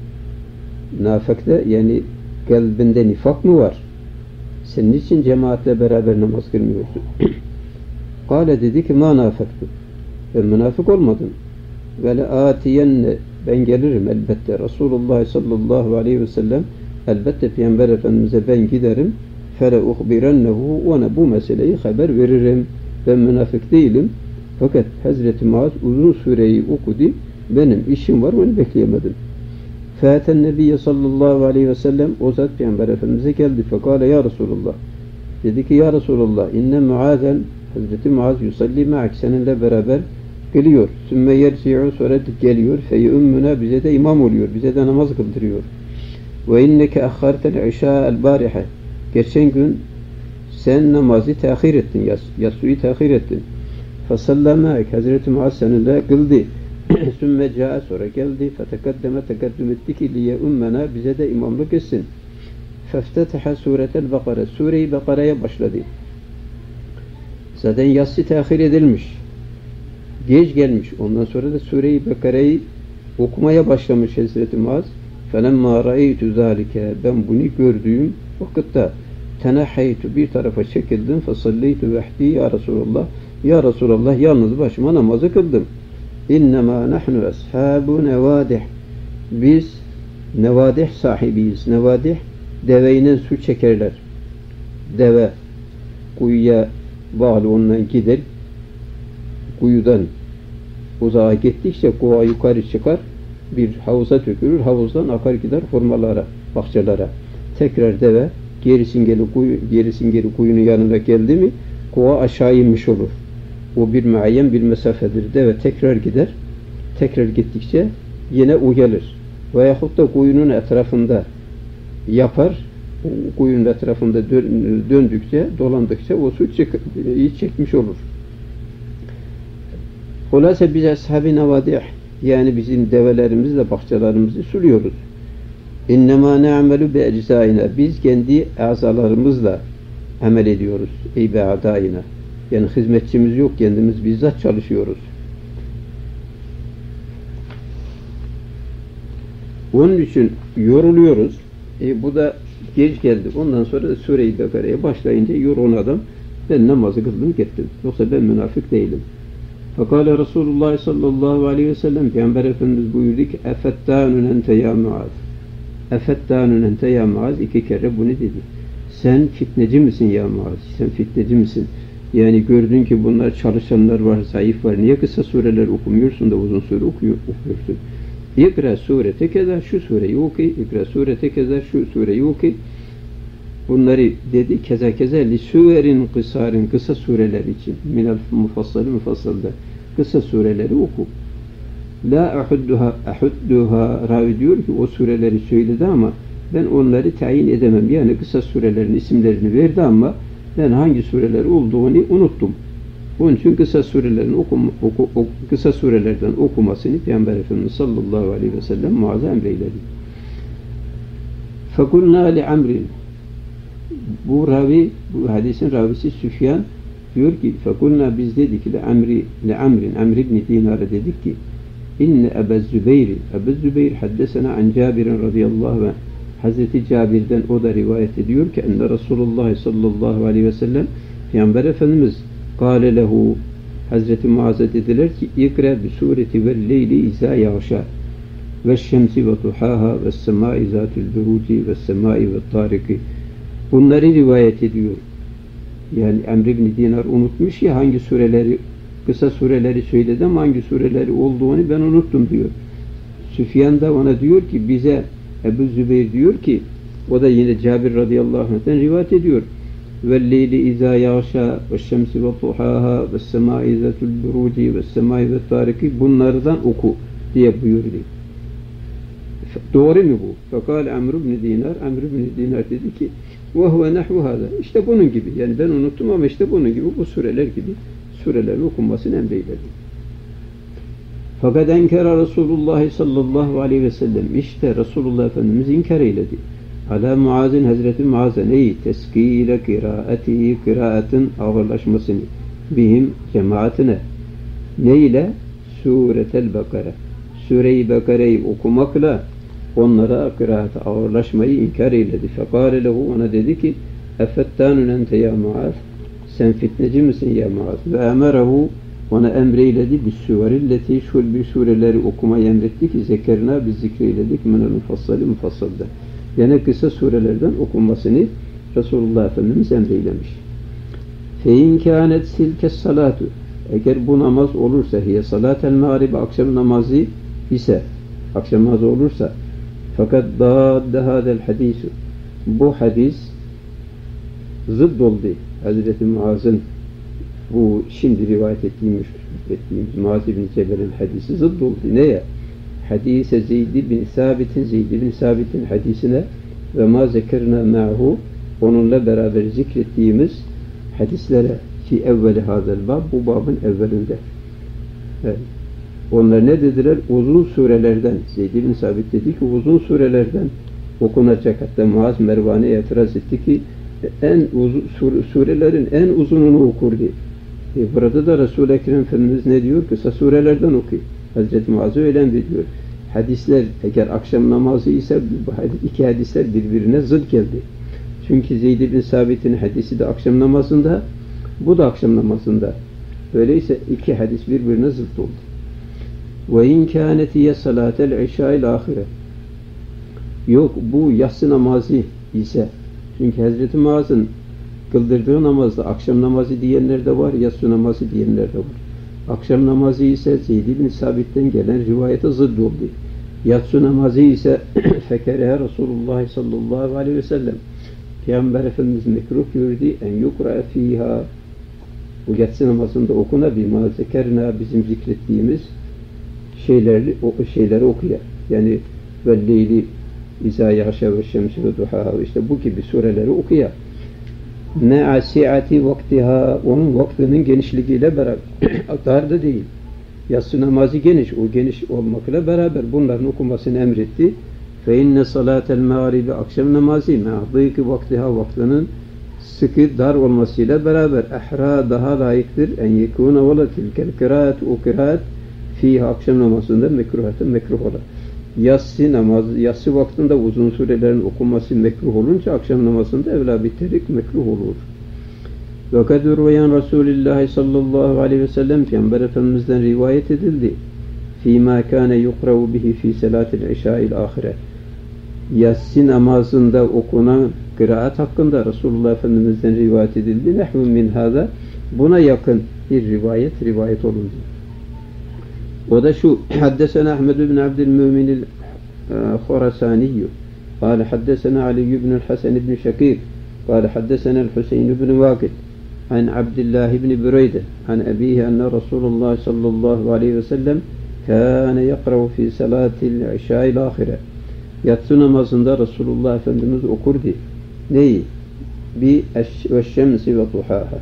A: Nafakte yani kalbinde nifak mı var? Senin için cemaatle beraber namaz kılmıyorsun. Kale dedi ki ma nafaktu. Ben münafık olmadım. Ve le atiyenne ben gelirim elbette. Resulullah sallallahu aleyhi ve sellem elbette Peygamber Efendimiz'e ben giderim. فَلَاُخْبِرَنَّهُ Ona bu meseleyi haber veririm. Ben münafık değilim. Fakat Hazreti Muaz uzun süreyi okudu. Benim işim var, onu bekleyemedim. فَاَتَ النَّبِيَّ sallallahu aleyhi ve sellem o zat Peygamber Efendimiz'e geldi. فَقَالَ ya Resulullah. Dedi ki ya Resulullah inne Muazen Hazreti Muaz yusalli ma'ak seninle beraber geliyor. Sümme yerci'u sonra geliyor. Feyyummuna bize de imam oluyor. Bize de namaz kıldırıyor. Ve inneke ahhartel işâ'el bârihe geçen gün sen namazı tehir ettin. Yatsu'yu tehir ettin. Fesallâmâek Hazreti Muaz seninle kıldı. Sümme câe sonra geldi. Fetekeddeme tekeddüm etti ki liye ümmena bize de imamlık etsin. Fefteteha suretel Bakara Sure-i Bakara'ya başladı. Zaten yatsı tehir edilmiş. Geç gelmiş. Ondan sonra da Sure-i Bakara'yı okumaya başlamış Hazreti Muaz. فَلَمَّا رَأَيْتُ ذَٰلِكَ Ben bunu gördüğüm vakitte tenahhaytu bir tarafa çekildim. فَصَلَّيْتُ وَحْدِي ya Resulallah. Ya Resulallah yalnız başıma namazı kıldım. اِنَّمَا نَحْنُ أَصْحَابُ nevadih Biz nevadih sahibiyiz. Nevadih deveyle su çekerler. Deve kuyuya bağlı ondan gider. Kuyudan uzağa gittikçe kova yukarı çıkar. Bir havuza tökülür. Havuzdan akar gider hurmalara, bahçelere. Tekrar deve gerisin geri kuyunun yanına geldi mi kova aşağı inmiş olur. O bir muayyen bir mesafedir. Deve tekrar gider. Tekrar gittikçe yine o gelir. Veyahut da kuyunun etrafında yapar. Kuyunun etrafında döndükçe, dolandıkça o su çekmiş olur. Hulasa biz ashab-ı nevadih yani bizim develerimizle bahçelerimizi suluyoruz. İnnemâ ne'amelu bi eczaina biz kendi azalarımızla amel ediyoruz. Ey be adaina. Yani hizmetçimiz yok, kendimiz bizzat çalışıyoruz. Onun için yoruluyoruz. Bu da geç geldi. Ondan sonra da Sure-i Bakara'ya başlayınca yorulan adam ben namazı kıldım gittim. Yoksa ben münafık değilim. Fakale Resulullah sallallahu aleyhi ve sellem Peygamber Efendimiz buyurdu ki efettanun ente ya Muaz. Efettanun ente ya Muaz 2 kere bunu dedi. Sen fitneci misin ya Muaz? Sen fitneci misin? Yani gördün ki bunlar çalışanlar var, zayıf var. Niye kısa sureler okumuyorsun da uzun sure okuyorsun? İkra surete keza şu sureyi oku. İkra surete keza şu sureyi oku. Bunları dedi keza keza li suverin kısarin kısa sureler için. Minel mufassalda kısa sureleri oku. La ahudduha ravi diyor ki o sureleri söyledi ama ben onları tayin edemem. Yani kısa surelerin isimlerini verdi ama ben hangi sureler olduğunu unuttum. Onun için kısa surelerin kısa surelerden okumasını Peygamber Efendimiz sallallahu aleyhi ve sellem Muaz'a emreyledi. Fekulna li amrin bu hadisin ravisi Süfyan diyor ki fekulna biz dedik ki Amr ibn Dinar'a dedik ki inne Ebu Zübeyr haddesena an Cabir radıyallahu anh Hazreti Cabir'den o da rivayet ediyor ki enne Resulullah sallallahu aleyhi ve sellem Peygamber Efendimiz kâle lehu Hazreti Muaz'a dediler ki ikra bi sureti vel leyli izâ yağşâ ve şemsi ve duhâhâ ve semâi zâtil buruci ve semâi ve târiki. Bunları rivayet ediyor. Yani Emr ibn Dinar unutmuş ya hangi sureleri, kısa sureleri söyledi ama hangi sureleri olduğunu ben unuttum diyor. Süfyan da ona diyor ki bize Ebu Zübeyir diyor ki o da yine Cabir radıyallahu anh'ten rivayet ediyor. وَالْلَيْلِ اِذَا يَغْشَى وَالشَّمْسِ وَطُحَاهَا وَالسَّمَاءِ ذَاتُ الْبُرُوجِ وَالسَّمَاءِ وَالطَّارِقِ bunlardan oku diye buyurdu. Doğru mu bu? Fakal Amr ibn Dinar dedi ki وَهُوَ نَحْوُ هَذَا İşte bunun gibi. Yani ben unuttum ama işte bunun gibi bu sureler gibi surelerin okunmasını emreyledi. Fakat enkara Resulullah sallallahu aleyhi ve sellem işte Resulullah Efendimiz inkar eyledi. Ala Muaz'in Hazreti Muaz'a neyi? Teskile kiraati kıraatin ağırlaşmasını bihim cemaatine. Ne ile? Suretel Bakara. Sure-i Bakara'yı okumakla onlara kıraat ağırlaşmayı inkar eyledi. Fekâle lehu ona dedi ki efettanun ente ya Muaz sen fitneci misin ya Muaz? Ve emerehu ona emreyledi bis suverilleti şul bir sureleri okumayı emretti ki zekerna biz zikreyledik minel mufassali mufassalda. Yani kısa surelerden okunmasını Resulullah Efendimiz emreylemiş. Fein kânet silkes salatu eğer bu namaz olursa hiye salatel mağrib akşam namazı ise akşam namazı olursa fakat dâdde hâdel hadisu bu hadis zıdd oldu. Hazreti Muaz'ın bu şimdi rivayet ettiğimiz Muaz ibn Cebel'in hadisi zıdd oldu. Neye? Hadise Zeyd bin Sabit'in hadisine ve ma zekerna ma'hu onunla beraber zikrettiğimiz hadislere fi evveli hazel bab bu babın evvelinde. Evet. Onlar ne dediler? Uzun surelerden Zeyd bin Sabit dedi ki uzun surelerden okunacak. Hatta Muaz Mervan'e itiraz etti ki en uzun surelerin en uzununu okur diye. Burada da Resul-i Ekrem Efendimiz ne diyor? Kısa surelerden okuyor. Hazreti Muaz'ı öyle emrediyor. Hadisler eğer akşam namazı ise bu iki hadisler birbirine zıt geldi. Çünkü Zeyd bin Sabit'in hadisi de akşam namazında, bu da akşam namazında. Öyleyse iki hadis birbirine zıt oldu. Ve in kânetiye salâtel işâil âhire. Yok bu yatsı namazı ise çünkü Hazreti Muaz'ın kıldırdığı namazda akşam namazı diyenler de var, yatsı namazı diyenler de var. Akşam namazı ise Zeyd bin Sabit'ten gelen rivayete zıdd oldu. Yatsı namazı ise fekerehe Resulullah sallallahu aleyhi ve sellem Peygamber Efendimiz mekruh gördü en yukra fiha bu yatsı namazında okuna bima zekerna bizim zikrettiğimiz şeyleri okuyor. Yani velleyli izâ yağşâ ve şemsi ve duhâhâ işte bu gibi sureleri okuyor. Ne si'ati vaktiha onun vaktinin genişliğiyle beraber dar da değil. Yatsı namazı geniş. O geniş olmakla beraber bunların okunmasını emretti. Fe inne salatel mağribi akşam namazı ma'dîki vaktiha vaktinin sıkı dar olmasıyla beraber ehra daha layıktır. En yekûne vela tilkel kıraat o kıraat fiha akşam namazında mekruh olur. Yatsı vaktinde uzun surelerin okunması mekruh olunca akşam namazında evla biterik mekruh olur. Ve kadurvayan Resulullah sallallahu aleyhi ve sellem Peygamber Efendimiz'den rivayet edildi. Fîmâ kâne yukravu bihi fî selâtil işâil âhire. Yatsı namazında okunan kıraat hakkında Resulullah Efendimiz'den rivayet edildi. Nehvun min hâzâ buna yakın bir rivayet olundu. O da şu haddesena Ahmed bin Abdülmümin el-Khurasani قال حدثنا علي بن الحسن بن شقيق قال حدثنا الحسين بن واقد عن عبد الله بن بريدة عن أبيه أن رسول الله صلى الله عليه وسلم كان يقرأ في صلاة العشاء الآخرة yatsı namazında Resulullah Efendimiz okurdu. Neyi? Ve şemsi ve duhaha.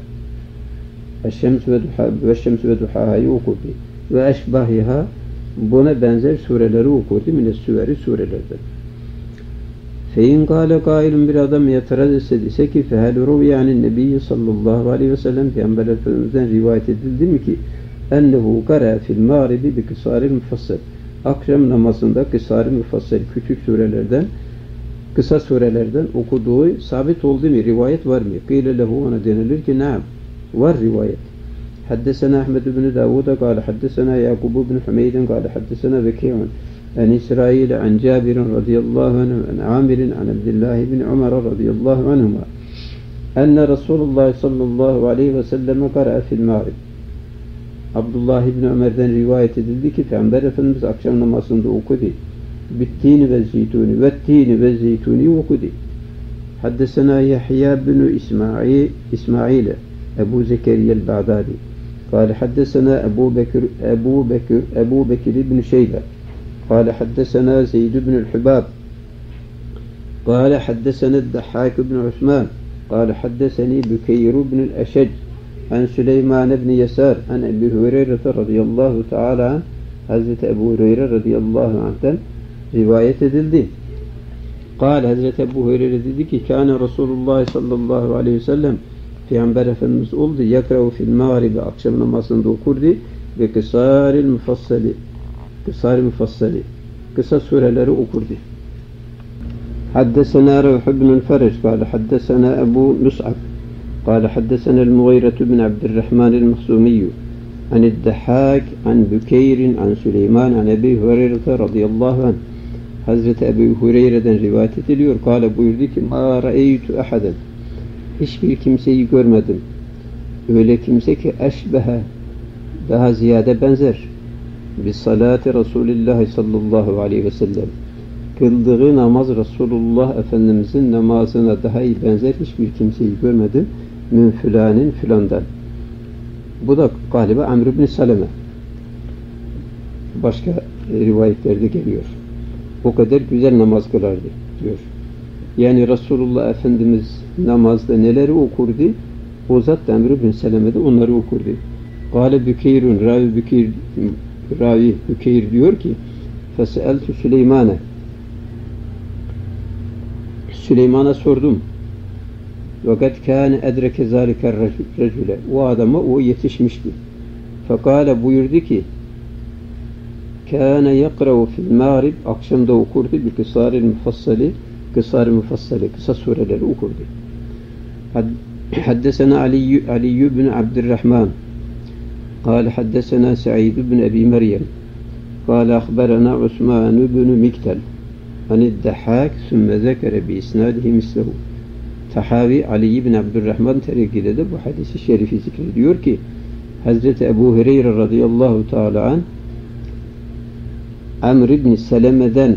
A: Şemsi ve duhaha'yı okurdu. Ve eşbahiha buna benzer sureleri okurdu. Minessüveri surelerden. Fein kâle kailun bir adam yetiraz etse ki fehel ruvyanin nebiyyi sallallahu aleyhi ve sellem Peygamber Efendimiz'den rivayet edildi mi ki ennehu kara fil mağribi bi kısaril mufassal akşam namazında kısar-ı mufassal küçük surelerden kısa surelerden okuduğu sabit oldu mu? Rivayet var mı? Kıyle lehu, ona denilir ki naam. Var rivayet. Haddesena Ahmed bin Davud قال حدثنا يعقوب بن حميد قال حدثنا وكيع عن إسرائيل عن جابر رضي الله عنه عن عامر عن عبد الله بن عمر رضي الله عنهما أن رسول الله صلى الله عليه وسلم قرأ في المغرب. Abdullah ibn Ömer'den rivayet edildi ki Peygamber Efendimiz akşam namazında okudu. Bittini ve zeytuni ve tini ve zeytuni okudu. Haddesena Yahya bin İsmail Ebu Zekeriya el-Bağdadi قال حدثنا أبو بكر بن شيبة قال حدثنا زيد بن الحباب قال حدثنا الضحاك بن عثمان قال حدثني بكير بن الأشج عن سليمان بن يسار عن أبي هريرة رضي الله تعالى عنه. Hazreti Ebu Hureyre radıyallahu anh'ten rivayet edildi. قال Hazreti Ebu Hureyre dedi ki kâne Resulullah sallallahu aleyhi ve sellem Peygamber Efendimiz oldu. Yakravu fil mağribi, akşam namazında okurdu. Ve kısaril mufassali, kısa sureleri okurdu. Haddesena Revh ibn Fereç قال حدثنا أبو مصعب قال حدثنا المغيرة بن عبد الرحمن المخزومي عن الضحاك عن بكير عن سليمان عن أبي هريرة رضي الله عنه. Hazreti Ebu Hureyre'den rivayet ediliyor. Kâle buyurdu ki مَا رَأَيْتُ أَحَدًا, hiçbir kimseyi görmedim. Öyle kimse ki eşbehe, daha ziyade benzer. Bi salati Resulullah sallallahu aleyhi ve sellem, kıldığı namaz Resulullah Efendimizin namazına daha iyi benzer hiçbir kimseyi görmedim. Min filanin filandan. Bu da galiba Amr ibn Saleme. Başka rivayetlerde geliyor. O kadar güzel namaz kılardı diyor. Yani Resulullah Efendimiz namazda neleri okurdu? O zat da Amr ibn Saleme de onları okurdu. Gâle Bükeyrun, ravi Bükeyr diyor ki feseeltü Süleyman'a sordum. Fakat kâne edreke zâliker recule, o adama o yetişmişti. Fekâle buyurdu ki kâne yakravu fil mağrib, akşamda okurdu bi kısaril mufassali, kısa sureleri okurdu. Haddesena Ali bin Abdurrahman قال حدثنا سعيد بن أبي مريم قال أخبرنا عثمان بن مكتل عن الضحاك ثم ذكر بإسناده مثله. Tahavi Ali bin Abdurrahman terekide de bu hadisi şerifi zikrediyor ki Hazreti Ebu Hureyre radıyallahu teala an Amr ibn Seleme'den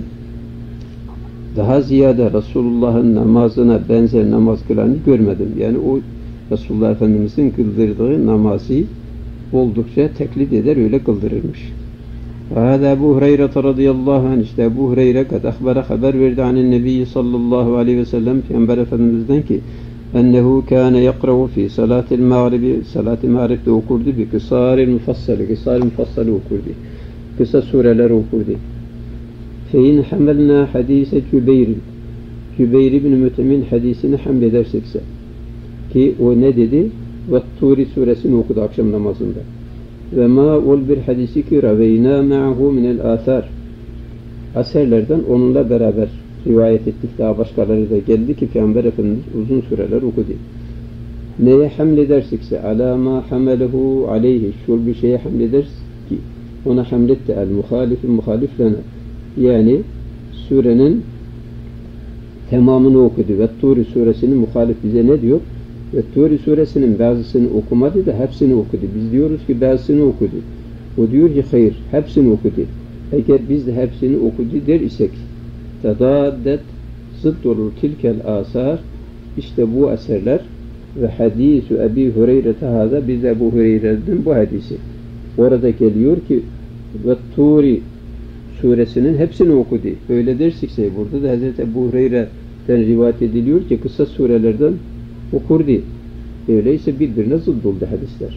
A: daha ziyade Resulullah'ın namazına benzer namaz kılanı görmedim. Yani o Resulullah Efendimiz'in kıldırdığı namazı oldukça teklit eder, öyle kıldırırmış. Hâdâ Ebu Hureyre radıyallahu anh, işte Ebu Hureyre kad ahbara haber verdi anin Nebi sallallahu aleyhi ve sellem, Peygamber Efendimiz'den ki ennehu kâne yakravu fi salatil mağribi, salat-ı mağribde okurdu bi kısaril mufassali okurdu. Kısa sureler okurdu. Fein hamelna hadise Cübeyr ibn Mütem'in hadisini hamledersekse, ki o ne dedi? Ve Turi suresini okudu akşam namazında. Ve ma ol bir hadisi ki raveyna ma'hu minel athar, aserlerden onunla beraber rivayet ettik. Daha başkaları da geldi ki Peygamber Efendimiz uzun süreler okudu. Neye hamledersikse ala ma hamelehu aleyhi, şu bir şeye hamlederiz ki ona hamletti el muhalif lana, yani surenin tamamını okudu. Ve Turi suresinin muhalif bize ne diyor? Ve Turi suresinin bazısını okumadı da hepsini okudu. Biz diyoruz ki bazısını okudu. O diyor ki hayır, hepsini okudu. Eğer biz de hepsini okudu der isek tedaddet zıt olur tilkel asar, işte bu eserler ve hadisu Ebi Hureyre haza, biz Ebu Hureyre'den bu hadisi. Orada geliyor ki ve Turi suresinin hepsini okudu. Öyle dersikse burada da Hazreti Ebu Hureyre'den rivayet ediliyor ki kısa surelerden okurdu. Öyleyse birbirine zıd oldu hadisler.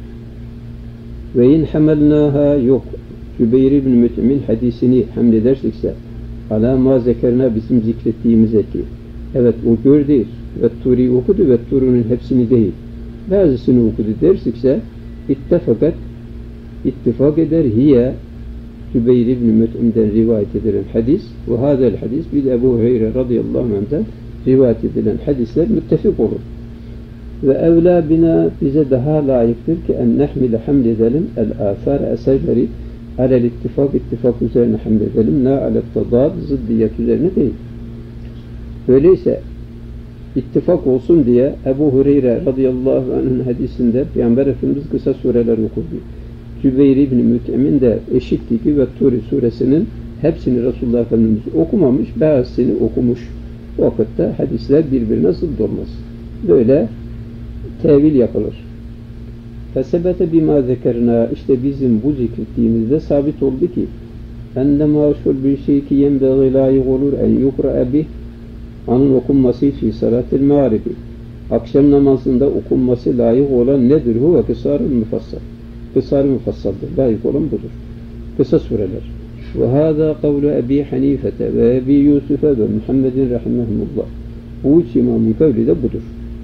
A: Ve in hamelnaha, yok Cübeyr ibn Mütem'in hadisini hamledersikse ala ma zekerna, bizim zikrettiğimize ki evet o gördü ve Turi okudu ve Turi'nin hepsini değil bazısını okudu dersikse ittifak eder hiye, Cübeyr ibn Müt'im'den rivayet edilen hadis ve hadel hadis bir de Ebu Hureyre radıyallahu anh'den rivayet edilen hadisler müttefik olur. Ve evlâ bina bize daha layıktır ki en nehmile hamledelim el-âthâr eserleri alel ittifak üzerine hamledelim la alel tadad zıddiyet üzerine değil. Öyleyse ittifak olsun diye Ebu Hureyre radıyallahu anh'ın hadisinde Peygamber Efendimiz kısa sureler okurdu. Cübeyr ibn Müt'im'in de eşitliği gibi ve Turi suresinin hepsini Resulullah Efendimiz okumamış, bazısını okumuş. O vakitte hadisler birbirine zıt olmaz. Böyle tevil yapılır. Fesebete bima zekerna işte bizim bu zikrettiğimizde sabit oldu ki ennema şul bir şey ki yenbeği layık olur en yukra bih onun okunması fi salatil mağribi akşam namazında okunması layık olan nedir? Huve kısar-ı müfassal. Kısar-ı müfassaldır. Layık olan budur. Kısa sureler. Ve hâzâ kavlu Ebi Hanifete ve Ebi Yusuf'e ve Muhammedin rahimahumullah. Bu üç imamın kavli de budur.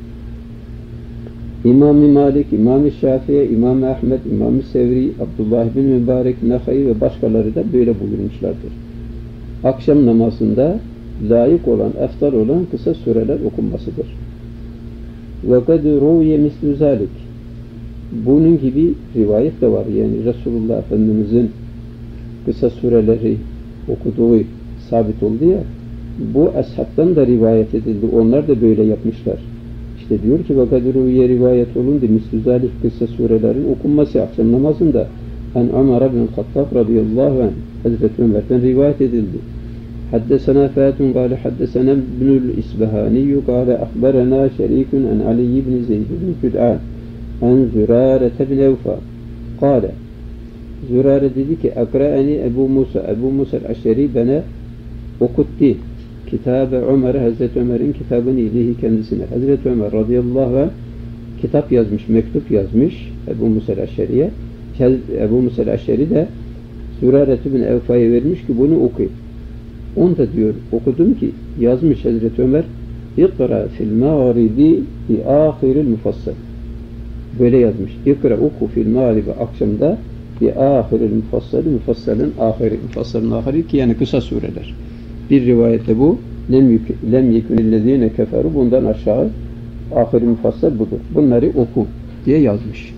A: İmam-ı Malik, İmam-ı Şafi'ye, İmam-ı Ahmed, İmam-ı Sevri, Abdullah bin Mübarek, Nahai ve başkaları da böyle buyurmuşlardır. Akşam namazında layık olan, eftal olan kısa sureler okunmasıdır. Ve kad ruye mislu zalik. Bunun gibi rivayet de var. Yani Resulullah Efendimiz'in kısa sureleri okuduğu sabit oldu ya, bu ashabtan da rivayet edildi. Onlar da böyle yapmışlar. İşte diyor ki ve kad ruye rivayet olundu mislu zalik kısa surelerin okunması akşam namazında en Ömer bin Hattab radıyallahu anh Hazreti Ömer'den rivayet edildi. حدثنا فات قال حدثنا ابن الإسبهاني قال أخبرنا شريك عن علي بن زيد بن جدعان عن زرارة بن أوفى قال زرارة dedi ki أقرأني Ebu Musa el-Aş'ari bana okutti Kitab-ı Ömer Hazreti Ömer'in kitabını ileyhi kendisine Hazreti Ömer radıyallahu anh kitap yazmış, mektup yazmış Ebu Musa el-Aş'ari'ye. Ebu Musa el-Aş'ari de Zurare bin Evfa'ya vermiş ki bunu okuyun. Onu da diyor okudum ki yazmış Hazreti Ömer İkra fil mağribi bi ahiril mufassal. Böyle yazmış. İkra oku fil mağribi akşamda bi ahiril mufassal. Mufassalın ahiri. Mufassalın ahiri ki yani kısa sureler. Bir rivayette bu lem yekunillezine keferu bundan aşağı ahiri mufassal budur. Bunları oku diye yazmış.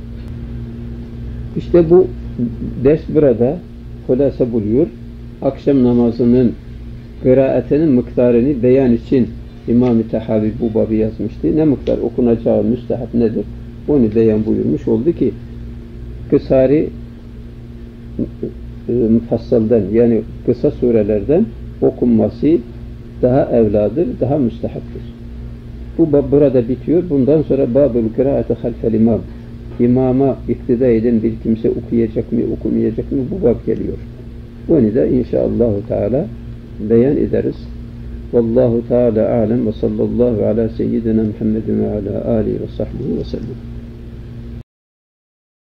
A: İşte bu ders burada hulasa buluyor. Akşam namazının kıraatinin miktarını beyan için İmam-ı Tahavi bu babı yazmıştı. Ne miktar okunacağı müstehap nedir? Onu beyan buyurmuş oldu ki kısari müfassaldan yani kısa surelerden okunması daha evladır, daha müstehaptır. Bu bab burada bitiyor. Bundan sonra babül kıraati halfel imam. İmama iktida eden bir kimse okuyacak mı, okumayacak mı? Bu bab geliyor. Bunu da inşallahü teala beyan ederiz. Vallahu teala alem ve sallallahu ala seyyidina Muhammedin ve ala alihi ve sahbihi ve sellem.